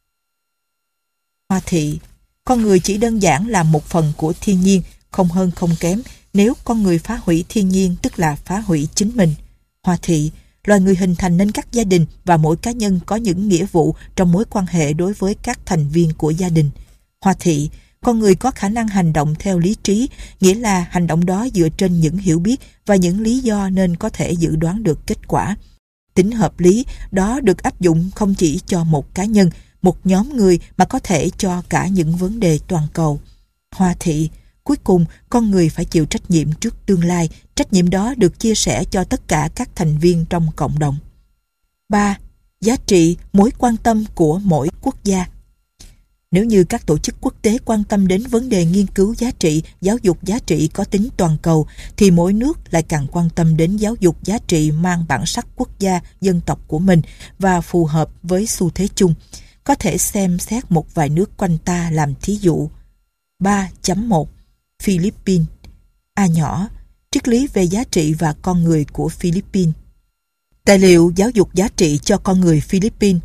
[SPEAKER 2] hoa thị. Con người chỉ đơn giản là một phần của thiên nhiên, không hơn không kém. Nếu con người phá hủy thiên nhiên tức là phá hủy chính mình. Hoa thị, loài người hình thành nên các gia đình và mỗi cá nhân có những nghĩa vụ trong mối quan hệ đối với các thành viên của gia đình. Hoa thị, con người có khả năng hành động theo lý trí, nghĩa là hành động đó dựa trên những hiểu biết và những lý do nên có thể dự đoán được kết quả. Tính hợp lý đó được áp dụng không chỉ cho một cá nhân, một nhóm người mà có thể cho cả những vấn đề toàn cầu. Hoa thị, Cuối cùng, con người phải chịu trách nhiệm trước tương lai. Trách nhiệm đó được chia sẻ cho tất cả các thành viên trong cộng đồng. 3. Giá trị, mối quan tâm của mỗi quốc gia. Nếu như các tổ chức quốc tế quan tâm đến vấn đề nghiên cứu giá trị, giáo dục giá trị có tính toàn cầu, thì mỗi nước lại càng quan tâm đến giáo dục giá trị mang bản sắc quốc gia, dân tộc của mình và phù hợp với xu thế chung. Có thể xem xét một vài nước quanh ta làm thí dụ. 3.1 Philippines. A nhỏ, triết lý về giá trị và con người của Philippines. Tài liệu Giáo dục giá trị cho con người Philippines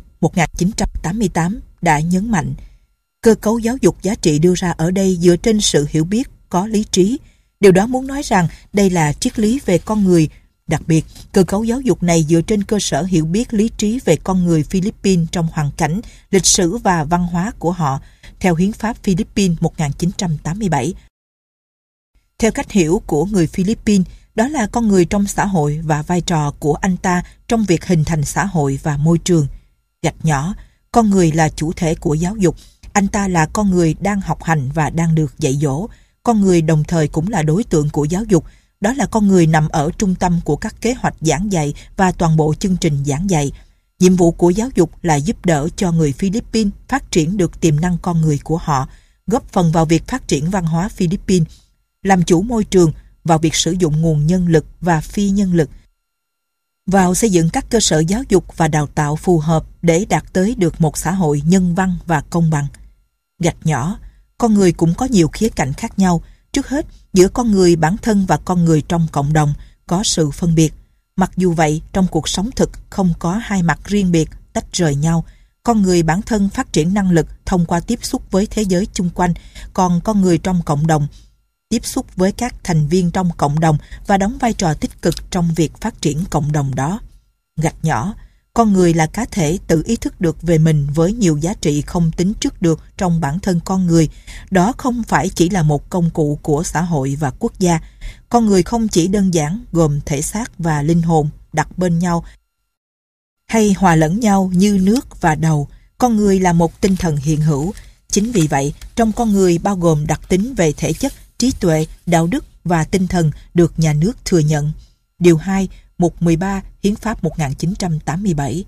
[SPEAKER 2] 1988 đã nhấn mạnh cơ cấu giáo dục giá trị đưa ra ở đây dựa trên sự hiểu biết có lý trí. Điều đó muốn nói rằng đây là triết lý về con người. Đặc biệt, cơ cấu giáo dục này dựa trên cơ sở hiểu biết lý trí về con người Philippines trong hoàn cảnh, lịch sử và văn hóa của họ, theo Hiến pháp Philippines 1987. Theo cách hiểu của người Philippines, đó là con người trong xã hội và vai trò của anh ta trong việc hình thành xã hội và môi trường. Gạch nhỏ, con người là chủ thể của giáo dục. Anh ta là con người đang học hành và đang được dạy dỗ. Con người đồng thời cũng là đối tượng của giáo dục. Đó là con người nằm ở trung tâm của các kế hoạch giảng dạy và toàn bộ chương trình giảng dạy. Nhiệm vụ của giáo dục là giúp đỡ cho người Philippines phát triển được tiềm năng con người của họ, góp phần vào việc phát triển văn hóa Philippines, làm chủ môi trường, vào việc sử dụng nguồn nhân lực và phi nhân lực, vào xây dựng các cơ sở giáo dục và đào tạo phù hợp để đạt tới được một xã hội nhân văn và công bằng. Gạch nhỏ, con người cũng có nhiều khía cạnh khác nhau. Trước hết, giữa con người bản thân và con người trong cộng đồng có sự phân biệt. Mặc dù vậy, trong cuộc sống thực không có hai mặt riêng biệt, tách rời nhau. Con người bản thân phát triển năng lực thông qua tiếp xúc với thế giới chung quanh, còn con người trong cộng đồng tiếp xúc với các thành viên trong cộng đồng và đóng vai trò tích cực trong việc phát triển cộng đồng đó. Gạch nhỏ, con người là cá thể tự ý thức được về mình với nhiều giá trị không tính trước được trong bản thân con người. Đó không phải chỉ là một công cụ của xã hội và quốc gia. Con người không chỉ đơn giản gồm thể xác và linh hồn đặt bên nhau hay hòa lẫn nhau như nước và đầu. Con người là một tinh thần hiện hữu. Chính vì vậy, trong con người bao gồm đặc tính về thể chất, trí tuệ, đạo đức và tinh thần được nhà nước thừa nhận. Điều 2, mục 13 Hiến pháp 1987.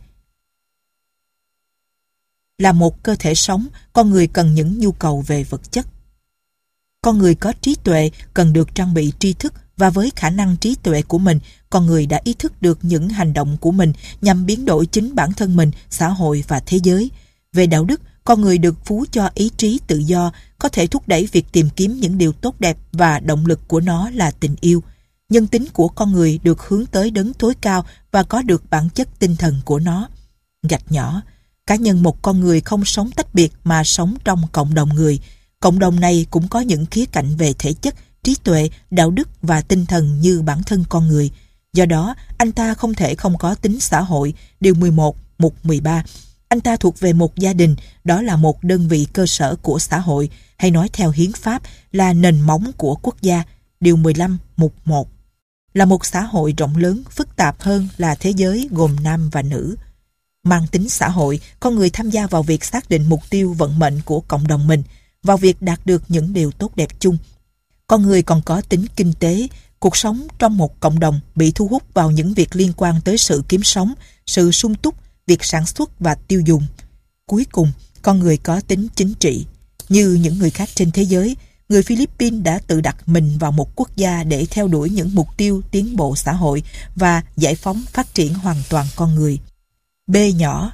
[SPEAKER 2] Là một cơ thể sống, con người cần những nhu cầu về vật chất. Con người có trí tuệ cần được trang bị tri thức, và với khả năng trí tuệ của mình, con người đã ý thức được những hành động của mình nhằm biến đổi chính bản thân mình, xã hội và thế giới. Về đạo đức, con người được phú cho ý chí tự do, có thể thúc đẩy việc tìm kiếm những điều tốt đẹp và động lực của nó là tình yêu. Nhân tính của con người được hướng tới đấng tối cao và có được bản chất tinh thần của nó. Gạch nhỏ, cá nhân một con người không sống tách biệt mà sống trong cộng đồng người. Cộng đồng này cũng có những khía cạnh về thể chất, trí tuệ, đạo đức và tinh thần như bản thân con người. Do đó, anh ta không thể không có tính xã hội. Điều 11, mục 13. Anh ta thuộc về một gia đình, đó là một đơn vị cơ sở của xã hội, hay nói theo hiến pháp là nền móng của quốc gia. Điều 15, mục 1. Là một xã hội rộng lớn, phức tạp hơn là thế giới gồm nam và nữ. Mang tính xã hội, con người tham gia vào việc xác định mục tiêu vận mệnh của cộng đồng mình, vào việc đạt được những điều tốt đẹp chung. Con người còn có tính kinh tế. Cuộc sống trong một cộng đồng bị thu hút vào những việc liên quan tới sự kiếm sống, sự sung túc, việc sản xuất và tiêu dùng. Cuối cùng, con người có tính chính trị. Như những người khác trên thế giới, người Philippines đã tự đặt mình vào một quốc gia để theo đuổi những mục tiêu tiến bộ xã hội và giải phóng phát triển hoàn toàn con người. B nhỏ.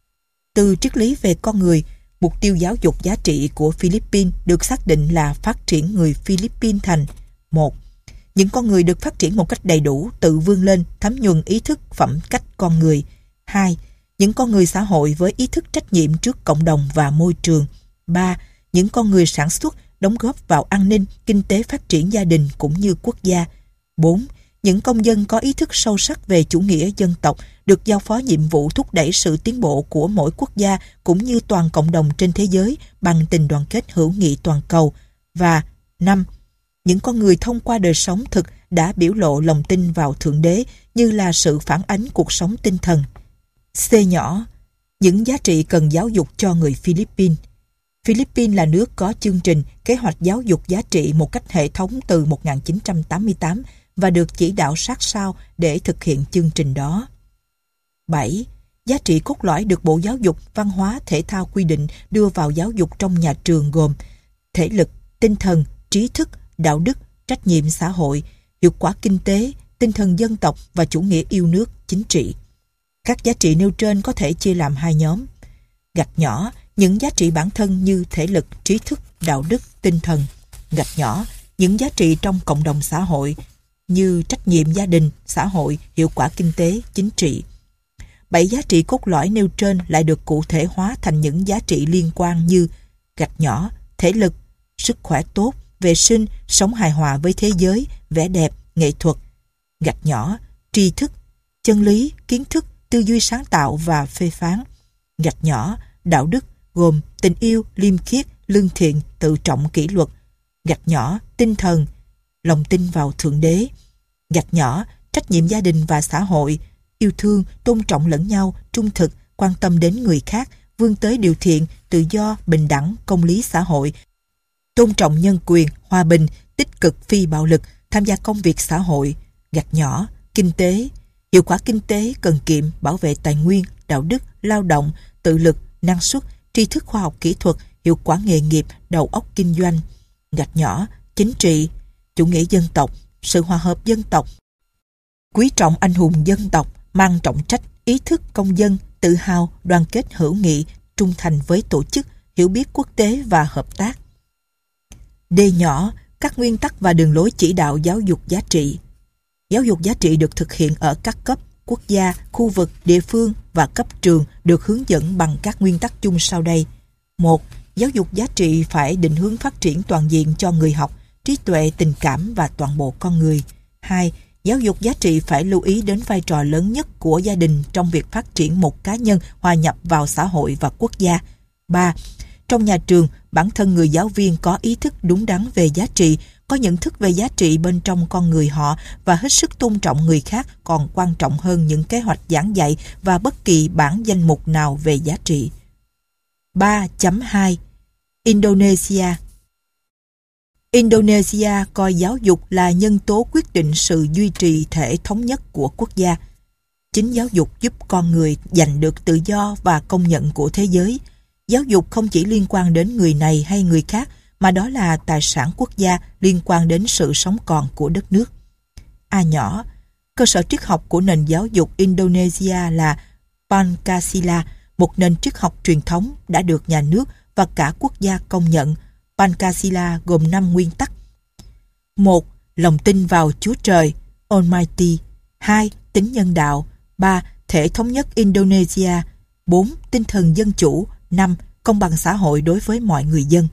[SPEAKER 2] Từ triết lý về con người, mục tiêu giáo dục giá trị của Philippines được xác định là phát triển người Philippines thành: 1. Những con người được phát triển một cách đầy đủ, tự vươn lên, thấm nhuần ý thức phẩm cách con người. 2. Những con người xã hội với ý thức trách nhiệm trước cộng đồng và môi trường. 3. Những con người sản xuất, đóng góp vào an ninh, kinh tế phát triển gia đình cũng như quốc gia. 4. Những công dân có ý thức sâu sắc về chủ nghĩa dân tộc, được giao phó nhiệm vụ thúc đẩy sự tiến bộ của mỗi quốc gia cũng như toàn cộng đồng trên thế giới bằng tình đoàn kết hữu nghị toàn cầu. Và 5. Những con người thông qua đời sống thực đã biểu lộ lòng tin vào Thượng Đế như là sự phản ánh cuộc sống tinh thần. C nhỏ. Những giá trị cần giáo dục cho người Philippines. Philippines là nước có chương trình kế hoạch giáo dục giá trị một cách hệ thống từ 1988 và được chỉ đạo sát sao để thực hiện chương trình đó. 7. Giá trị cốt lõi được Bộ Giáo dục, Văn hóa, Thể thao quy định đưa vào giáo dục trong nhà trường gồm thể lực, tinh thần, trí thức, đạo đức, trách nhiệm xã hội, hiệu quả kinh tế, tinh thần dân tộc và chủ nghĩa yêu nước, chính trị. Các giá trị nêu trên có thể chia làm hai nhóm. Gạch nhỏ, những giá trị bản thân như thể lực, trí thức, đạo đức, tinh thần. Gạch nhỏ, những giá trị trong cộng đồng xã hội như trách nhiệm gia đình, xã hội, hiệu quả kinh tế, chính trị. 7 giá trị cốt lõi nêu trên lại được cụ thể hóa thành những giá trị liên quan như gạch nhỏ, thể lực, sức khỏe tốt, vệ sinh, sống hài hòa với thế giới, vẻ đẹp, nghệ thuật. Gạch nhỏ, tri thức, chân lý, kiến thức, tư duy sáng tạo và phê phán. Gạch nhỏ, đạo đức gồm tình yêu, liêm khiết, lương thiện, tự trọng, kỷ luật. Gạch nhỏ, tinh thần, lòng tin vào Thượng Đế. Gạch nhỏ, trách nhiệm gia đình và xã hội, yêu thương, tôn trọng lẫn nhau, trung thực, quan tâm đến người khác, vươn tới điều thiện, tự do, bình đẳng, công lý xã hội, tôn trọng nhân quyền, hòa bình, tích cực phi bạo lực, tham gia công việc xã hội. Gạch nhỏ, kinh tế, hiệu quả kinh tế, cần kiệm, bảo vệ tài nguyên, đạo đức, lao động, tự lực, năng suất, tri thức khoa học kỹ thuật, hiệu quả nghề nghiệp, đầu óc kinh doanh. Gạch nhỏ, chính trị, chủ nghĩa dân tộc, sự hòa hợp dân tộc, quý trọng anh hùng dân tộc, mang trọng trách, ý thức công dân, tự hào, đoàn kết hữu nghị, trung thành với tổ chức, hiểu biết quốc tế và hợp tác. D nhỏ, các nguyên tắc và đường lối chỉ đạo giáo dục giá trị. Giáo dục giá trị được thực hiện ở các cấp, quốc gia, khu vực, địa phương và cấp trường được hướng dẫn bằng các nguyên tắc chung sau đây. 1. Giáo dục giá trị phải định hướng phát triển toàn diện cho người học, trí tuệ, tình cảm và toàn bộ con người. 2. Giáo dục giá trị phải lưu ý đến vai trò lớn nhất của gia đình trong việc phát triển một cá nhân hòa nhập vào xã hội và quốc gia. 3. Trong nhà trường, bản thân người giáo viên có ý thức đúng đắn về giá trị, có nhận thức về giá trị bên trong con người họ và hết sức tôn trọng người khác còn quan trọng hơn những kế hoạch giảng dạy và bất kỳ bản danh mục nào về giá trị. 3.2 Indonesia. Indonesia coi giáo dục là nhân tố quyết định sự duy trì thể thống nhất của quốc gia. Chính giáo dục giúp con người giành được tự do và công nhận của thế giới. Giáo dục không chỉ liên quan đến người này hay người khác, mà đó là tài sản quốc gia liên quan đến sự sống còn của đất nước. A nhỏ, cơ sở triết học của nền giáo dục Indonesia là Pancasila, một nền triết học truyền thống đã được nhà nước và cả quốc gia công nhận. Pancasila gồm 5 nguyên tắc. 1. Lòng tin vào Chúa Trời, Almighty. 2. Tính nhân đạo. 3. Thể thống nhất Indonesia. 4. Tinh thần dân chủ. 5. Công bằng xã hội đối với mọi người dân.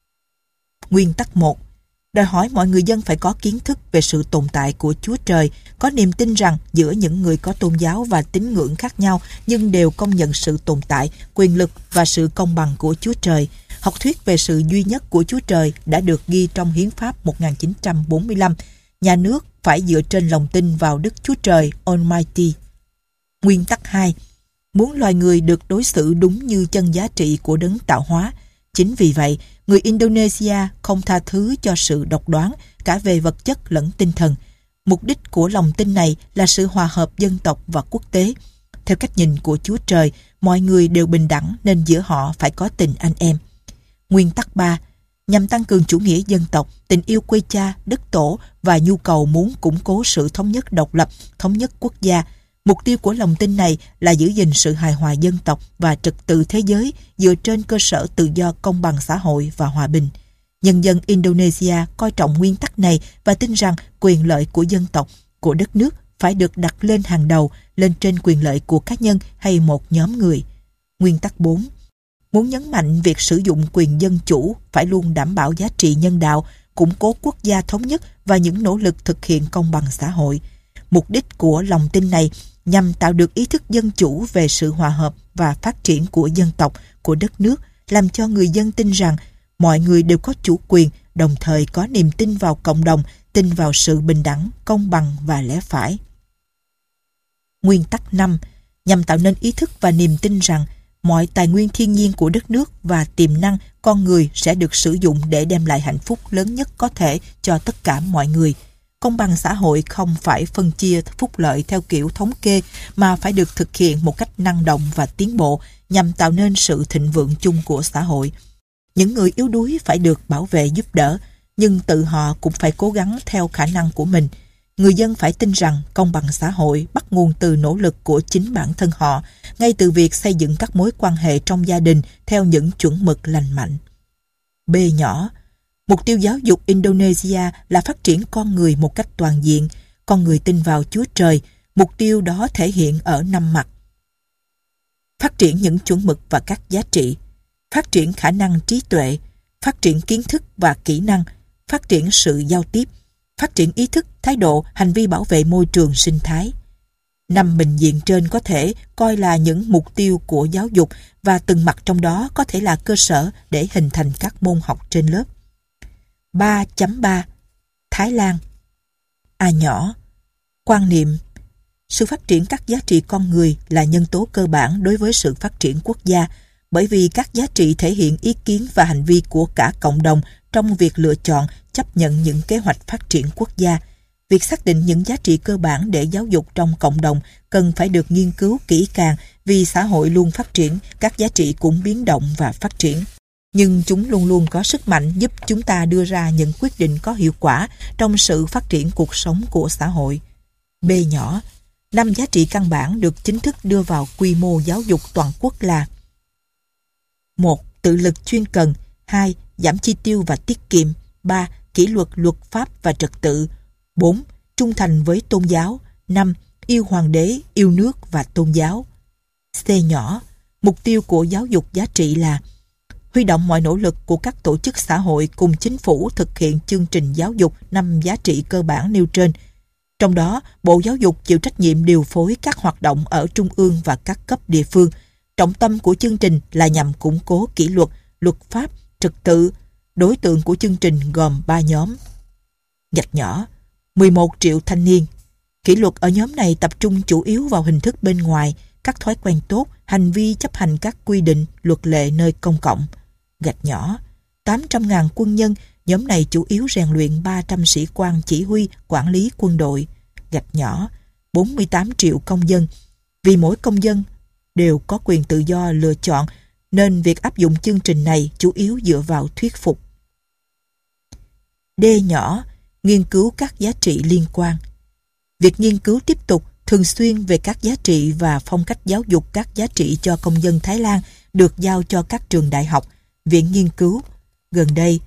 [SPEAKER 2] Nguyên tắc 1. Đòi hỏi mọi người dân phải có kiến thức về sự tồn tại của Chúa Trời, có niềm tin rằng giữa những người có tôn giáo và tín ngưỡng khác nhau nhưng đều công nhận sự tồn tại, quyền lực và sự công bằng của Chúa Trời. Học thuyết về sự duy nhất của Chúa Trời đã được ghi trong Hiến pháp 1945. Nhà nước phải dựa trên lòng tin vào Đức Chúa Trời Almighty. Nguyên tắc 2. Muốn loài người được đối xử đúng như chân giá trị của đấng tạo hóa. Chính vì vậy, người Indonesia không tha thứ cho sự độc đoán cả về vật chất lẫn tinh thần. Mục đích của lòng tin này là sự hòa hợp dân tộc và quốc tế. Theo cách nhìn của Chúa Trời, mọi người đều bình đẳng nên giữa họ phải có tình anh em. Nguyên tắc 3. Nhằm tăng cường chủ nghĩa dân tộc, tình yêu quê cha, đất tổ và nhu cầu muốn củng cố sự thống nhất độc lập, thống nhất quốc gia. Mục tiêu của lòng tin này là giữ gìn sự hài hòa dân tộc và trật tự thế giới dựa trên cơ sở tự do, công bằng xã hội và hòa bình. Nhân dân Indonesia coi trọng nguyên tắc này và tin rằng quyền lợi của dân tộc, của đất nước phải được đặt lên hàng đầu, lên trên quyền lợi của cá nhân hay một nhóm người. Nguyên tắc 4. Muốn nhấn mạnh việc sử dụng quyền dân chủ phải luôn đảm bảo giá trị nhân đạo, củng cố quốc gia thống nhất và những nỗ lực thực hiện công bằng xã hội. Mục đích của lòng tin này nhằm tạo được ý thức dân chủ về sự hòa hợp và phát triển của dân tộc, của đất nước, làm cho người dân tin rằng mọi người đều có chủ quyền, đồng thời có niềm tin vào cộng đồng, tin vào sự bình đẳng, công bằng và lẽ phải. Nguyên tắc 5. Nhằm tạo nên ý thức và niềm tin rằng mọi tài nguyên thiên nhiên của đất nước và tiềm năng con người sẽ được sử dụng để đem lại hạnh phúc lớn nhất có thể cho tất cả mọi người. Công bằng xã hội không phải phân chia phúc lợi theo kiểu thống kê mà phải được thực hiện một cách năng động và tiến bộ nhằm tạo nên sự thịnh vượng chung của xã hội. Những người yếu đuối phải được bảo vệ giúp đỡ, nhưng tự họ cũng phải cố gắng theo khả năng của mình. Người dân phải tin rằng công bằng xã hội bắt nguồn từ nỗ lực của chính bản thân họ, ngay từ việc xây dựng các mối quan hệ trong gia đình theo những chuẩn mực lành mạnh. B nhỏ. Mục tiêu giáo dục Indonesia là phát triển con người một cách toàn diện. Con người tin vào Chúa Trời. Mục tiêu đó thể hiện ở 5 mặt. Phát triển những chuẩn mực và các giá trị. Phát triển khả năng trí tuệ. Phát triển kiến thức và kỹ năng. Phát triển sự giao tiếp. Phát triển ý thức, thái độ, hành vi bảo vệ môi trường sinh thái. 5 bình diện trên có thể coi là những mục tiêu của giáo dục và từng mặt trong đó có thể là cơ sở để hình thành các môn học trên lớp. 3.3 Thái Lan. A nhỏ. Quan niệm. Sự phát triển các giá trị con người là nhân tố cơ bản đối với sự phát triển quốc gia, bởi vì các giá trị thể hiện ý kiến và hành vi của cả cộng đồng trong việc lựa chọn, chấp nhận những kế hoạch phát triển quốc gia. Việc xác định những giá trị cơ bản để giáo dục trong cộng đồng cần phải được nghiên cứu kỹ càng, vì xã hội luôn phát triển, các giá trị cũng biến động và phát triển. Nhưng chúng luôn luôn có sức mạnh giúp chúng ta đưa ra những quyết định có hiệu quả trong sự phát triển cuộc sống của xã hội. B nhỏ. 5 giá trị căn bản được chính thức đưa vào quy mô giáo dục toàn quốc là: 1. Tự lực chuyên cần. 2. Giảm chi tiêu và tiết kiệm. 3. Kỷ luật, luật pháp và trật tự. 4. Trung thành với tôn giáo. 5. Yêu hoàng đế, yêu nước và tôn giáo. C nhỏ. Mục tiêu của giáo dục giá trị là huy động mọi nỗ lực của các tổ chức xã hội cùng chính phủ thực hiện chương trình giáo dục 5 giá trị cơ bản nêu trên. Trong đó, Bộ Giáo dục chịu trách nhiệm điều phối các hoạt động ở trung ương và các cấp địa phương. Trọng tâm của chương trình là nhằm củng cố kỷ luật, luật pháp, trật tự. Đối tượng của chương trình gồm 3 nhóm. Gạch nhỏ. 11 triệu thanh niên. Kỷ luật ở nhóm này tập trung chủ yếu vào hình thức bên ngoài, các thói quen tốt, hành vi chấp hành các quy định, luật lệ nơi công cộng. Gạch nhỏ. 800.000 quân nhân. Nhóm này chủ yếu rèn luyện 300 sĩ quan chỉ huy, quản lý quân đội. Gạch nhỏ. 48 triệu công dân. Vì mỗi công dân đều có quyền tự do lựa chọn, nên việc áp dụng chương trình này chủ yếu dựa vào thuyết phục. D nhỏ. Nghiên cứu các giá trị liên quan. Việc nghiên cứu tiếp tục thường xuyên về các giá trị và phong cách giáo dục các giá trị cho công dân Thái Lan được giao cho các trường đại học, viện nghiên cứu. Gần đây,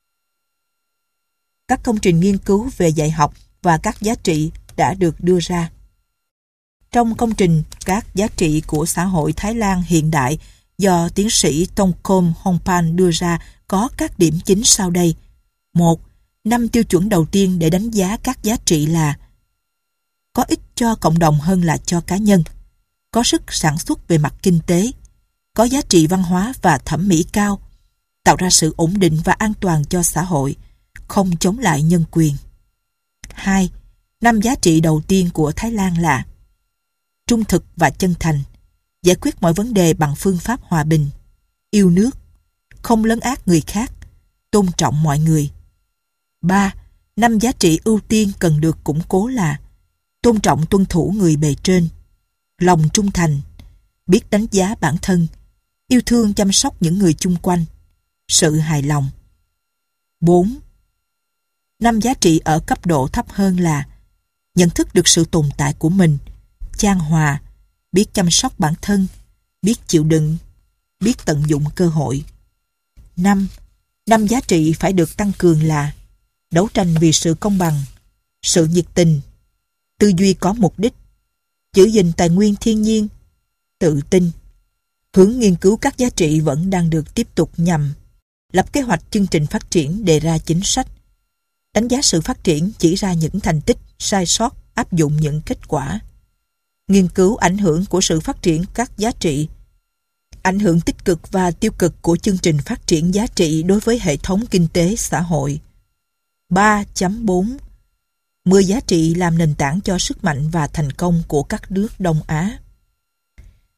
[SPEAKER 2] các công trình nghiên cứu về dạy học và các giá trị đã được đưa ra. Trong công trình các giá trị của xã hội Thái Lan hiện đại do tiến sĩ Tongkom Hongpan đưa ra có các điểm chính sau đây. 1. 5 tiêu chuẩn đầu tiên để đánh giá các giá trị là: có ích cho cộng đồng hơn là cho cá nhân, có sức sản xuất về mặt kinh tế, có giá trị văn hóa và thẩm mỹ cao, tạo ra sự ổn định và an toàn cho xã hội, không chống lại nhân quyền. 2. 5 giá trị đầu tiên của Thái Lan là: trung thực và chân thành, giải quyết mọi vấn đề bằng phương pháp hòa bình, yêu nước, không lấn át người khác, tôn trọng mọi người. 3. 5 giá trị ưu tiên cần được củng cố là: tôn trọng tuân thủ người bề trên, lòng trung thành, biết đánh giá bản thân, yêu thương chăm sóc những người chung quanh, sự hài lòng. 4. 5 giá trị ở cấp độ thấp hơn là: nhận thức được sự tồn tại của mình, chan hòa, biết chăm sóc bản thân, biết chịu đựng, biết tận dụng cơ hội. 5. 5 giá trị phải được tăng cường là: đấu tranh vì sự công bằng, sự nhiệt tình, tư duy có mục đích, giữ gìn tài nguyên thiên nhiên, tự tin. Hướng nghiên cứu các giá trị vẫn đang được tiếp tục nhằm lập kế hoạch chương trình phát triển, đề ra chính sách, đánh giá sự phát triển, chỉ ra những thành tích, sai sót, áp dụng những kết quả. Nghiên cứu ảnh hưởng của sự phát triển các giá trị, ảnh hưởng tích cực và tiêu cực của chương trình phát triển giá trị đối với hệ thống kinh tế xã hội. 3.4 10 giá trị làm nền tảng cho sức mạnh và thành công của các nước Đông Á.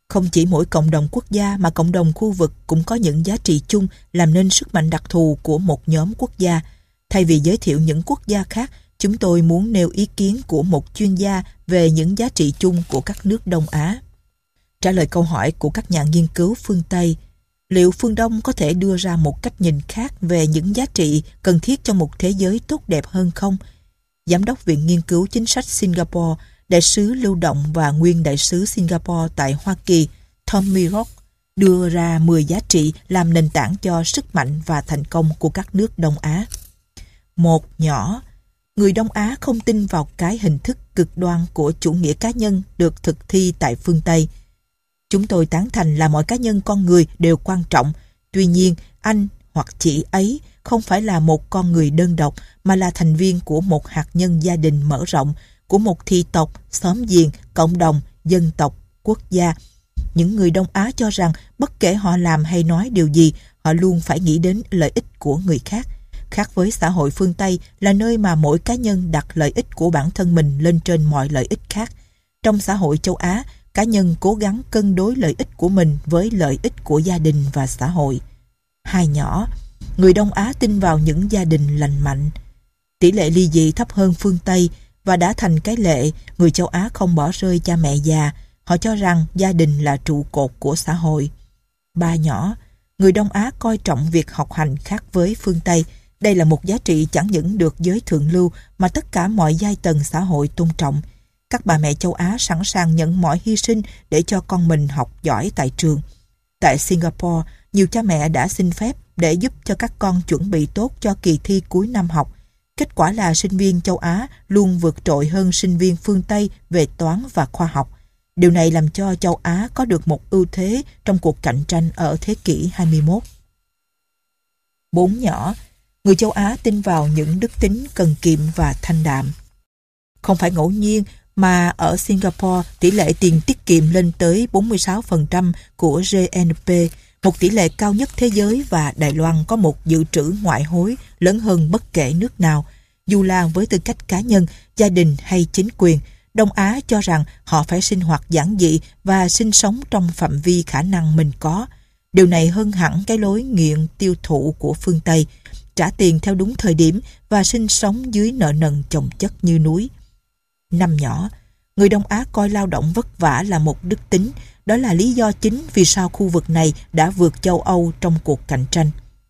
[SPEAKER 2] Không chỉ mỗi cộng đồng quốc gia mà cộng đồng khu vực cũng có những giá trị chung làm nên sức mạnh đặc thù của một nhóm quốc gia. Thay vì giới thiệu những quốc gia khác, chúng tôi muốn nêu ý kiến của một chuyên gia về những giá trị chung của các nước Đông Á. Trả lời câu hỏi của các nhà nghiên cứu phương Tây, liệu phương Đông có thể đưa ra một cách nhìn khác về những giá trị cần thiết cho một thế giới tốt đẹp hơn không? Giám đốc Viện Nghiên cứu Chính sách Singapore, đại sứ lưu động và nguyên đại sứ Singapore tại Hoa Kỳ, Tommy Rock, đưa ra 10 giá trị làm nền tảng cho sức mạnh và thành công của các nước Đông Á. 1. Nhỏ. Người Đông Á không tin vào cái hình thức cực đoan của chủ nghĩa cá nhân được thực thi tại phương Tây. Chúng tôi tán thành là mọi cá nhân con người đều quan trọng. Tuy nhiên, anh hoặc chị ấy không phải là một con người đơn độc mà là thành viên của một hạt nhân gia đình mở rộng, của một thị tộc, xóm giềng, cộng đồng, dân tộc, quốc gia. Những người Đông Á cho rằng bất kể họ làm hay nói điều gì, họ luôn phải nghĩ đến lợi ích của người khác. Khác với xã hội phương Tây là nơi mà mỗi cá nhân đặt lợi ích của bản thân mình lên trên mọi lợi ích khác. Trong xã hội châu Á, cá nhân cố gắng cân đối lợi ích của mình với lợi ích của gia đình và xã hội. 2. Nhỏ. Người Đông Á tin vào những gia đình lành mạnh. Tỷ lệ ly dị thấp hơn phương Tây và đã thành cái lệ, người châu Á không bỏ rơi cha mẹ già. Họ cho rằng gia đình là trụ cột của xã hội. 3. Nhỏ. Người Đông Á coi trọng việc học hành khác với phương Tây. Đây là một giá trị chẳng những được giới thượng lưu mà tất cả mọi giai tầng xã hội tôn trọng. Các bà mẹ châu Á sẵn sàng nhận mọi hy sinh để cho con mình học giỏi tại trường. Tại Singapore, nhiều cha mẹ đã xin phép để giúp cho các con chuẩn bị tốt cho kỳ thi cuối năm học. Kết quả là sinh viên châu Á luôn vượt trội hơn sinh viên phương Tây về toán và khoa học. Điều này làm cho châu Á có được một ưu thế trong cuộc cạnh tranh ở thế kỷ 21. 4. Nhỏ. Người châu Á tin vào những đức tính cần kiệm và thanh đạm. Không phải ngẫu nhiên mà ở Singapore tỷ lệ tiền tiết kiệm lên tới 46% của GNP, một tỷ lệ cao nhất thế giới, và Đài Loan có một dự trữ ngoại hối lớn hơn bất kể nước nào. Dù là với tư cách cá nhân, gia đình hay chính quyền, Đông Á cho rằng họ phải sinh hoạt giản dị và sinh sống trong phạm vi khả năng mình có. Điều này hơn hẳn cái lối nghiện tiêu thụ của phương Tây, trả tiền theo đúng thời điểm và sinh sống dưới nợ nần chồng chất như núi. 5. Nhỏ. Người Đông Á coi lao động vất vả là một đức tính. Đó là lý do chính vì sao khu vực này đã vượt châu Âu trong cuộc cạnh tranh.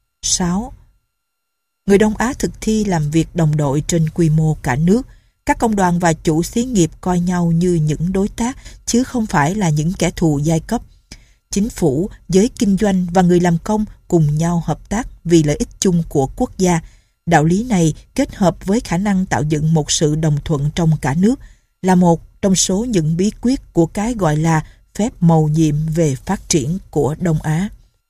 [SPEAKER 2] 6. Người Đông Á thực thi làm việc đồng đội trên quy mô cả nước. Các công đoàn và chủ xí nghiệp coi nhau như những đối tác, chứ không phải là những kẻ thù giai cấp. Chính phủ, giới kinh doanh và người làm công cùng nhau hợp tác vì lợi ích chung của quốc gia. Đạo lý này kết hợp với khả năng tạo dựng một sự đồng thuận trong cả nước là một trong số những bí quyết của cái gọi là phép mầu nhiệm về phát triển của Đông Á.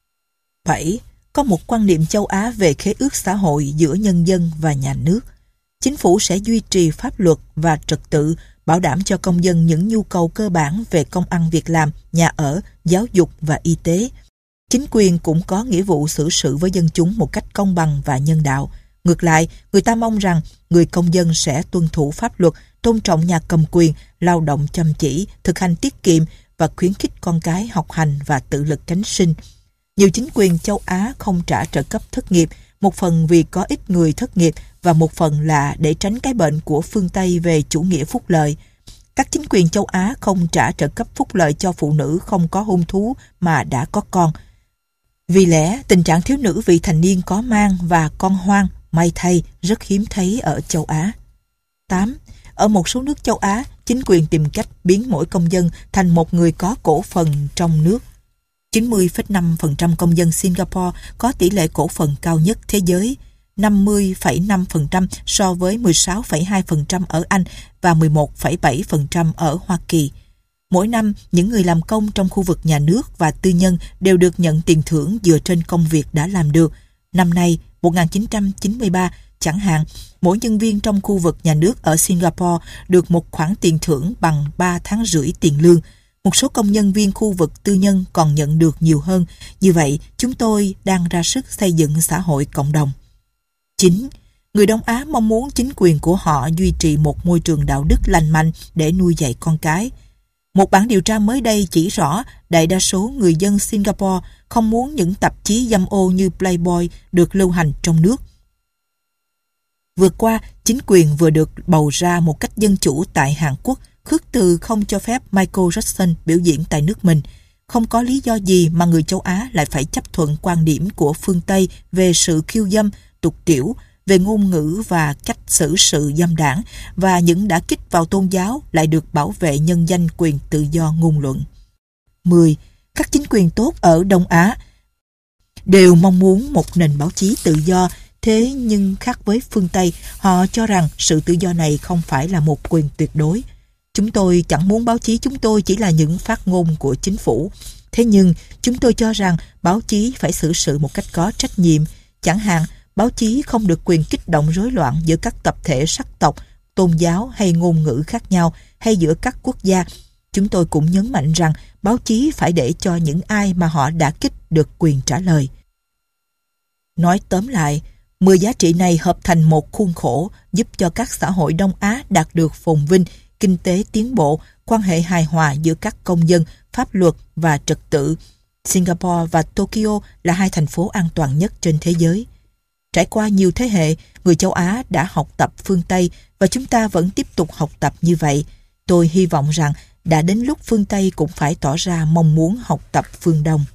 [SPEAKER 2] 7. Có một quan niệm châu Á về khế ước xã hội giữa nhân dân và nhà nước. Chính phủ sẽ duy trì pháp luật và trật tự, bảo đảm cho công dân những nhu cầu cơ bản về công ăn việc làm, nhà ở, giáo dục và y tế. Chính quyền cũng có nghĩa vụ xử sự với dân chúng một cách công bằng và nhân đạo. Ngược lại, người ta mong rằng người công dân sẽ tuân thủ pháp luật, tôn trọng nhà cầm quyền, lao động chăm chỉ, thực hành tiết kiệm và khuyến khích con cái học hành và tự lực cánh sinh. Nhiều chính quyền châu Á không trả trợ cấp thất nghiệp, một phần vì có ít người thất nghiệp và một phần là để tránh cái bệnh của phương Tây về chủ nghĩa phúc lợi. Các chính quyền châu Á không trả trợ cấp phúc lợi cho phụ nữ không có hôn thú mà đã có con. Vì lẽ, tình trạng thiếu nữ vị thành niên có mang và con hoang, may thay, rất hiếm thấy ở châu Á. 8. Ở một số nước châu Á, chính quyền tìm cách biến mỗi công dân thành một người có cổ phần trong nước. 90,5% công dân Singapore có tỷ lệ cổ phần cao nhất thế giới, 50,5% so với 16,2% ở Anh và 11,7% ở Hoa Kỳ. Mỗi năm, những người làm công trong khu vực nhà nước và tư nhân đều được nhận tiền thưởng dựa trên công việc đã làm được. Năm nay, 1993, chẳng hạn, mỗi nhân viên trong khu vực nhà nước ở Singapore được một khoản tiền thưởng bằng 3 tháng rưỡi tiền lương. Một số công nhân viên khu vực tư nhân còn nhận được nhiều hơn. Như vậy, chúng tôi đang ra sức xây dựng xã hội cộng đồng. 9. Người Đông Á mong muốn chính quyền của họ duy trì một môi trường đạo đức lành mạnh để nuôi dạy con cái. Một bản điều tra mới đây chỉ rõ đại đa số người dân Singapore không muốn những tạp chí dâm ô như Playboy được lưu hành trong nước. Vừa qua, chính quyền vừa được bầu ra một cách dân chủ tại Hàn Quốc, khước từ không cho phép Michael Jackson biểu diễn tại nước mình. Không có lý do gì mà người châu Á lại phải chấp thuận quan điểm của phương Tây về sự khiêu dâm, tục tiểu, về ngôn ngữ và cách xử sự dâm đảng, và những đả kích vào tôn giáo lại được bảo vệ nhân danh quyền tự do ngôn luận. 10. Các chính quyền tốt ở Đông Á đều mong muốn một nền báo chí tự do, thế nhưng khác với phương Tây, họ cho rằng sự tự do này không phải là một quyền tuyệt đối. Chúng tôi chẳng muốn báo chí chúng tôi chỉ là những phát ngôn của chính phủ. Thế nhưng, chúng tôi cho rằng báo chí phải xử sự một cách có trách nhiệm. Chẳng hạn, báo chí không được quyền kích động rối loạn giữa các tập thể sắc tộc, tôn giáo hay ngôn ngữ khác nhau, hay giữa các quốc gia. Chúng tôi cũng nhấn mạnh rằng báo chí phải để cho những ai mà họ đã kích được quyền trả lời. Nói tóm lại, 10 giá trị này hợp thành một khuôn khổ giúp cho các xã hội Đông Á đạt được phồn vinh, kinh tế tiến bộ, quan hệ hài hòa giữa các công dân, pháp luật và trật tự. Singapore và Tokyo là hai thành phố an toàn nhất trên thế giới. Trải qua nhiều thế hệ, người châu Á đã học tập phương Tây và chúng ta vẫn tiếp tục học tập như vậy. Tôi hy vọng rằng đã đến lúc phương Tây cũng phải tỏ ra mong muốn học tập phương Đông.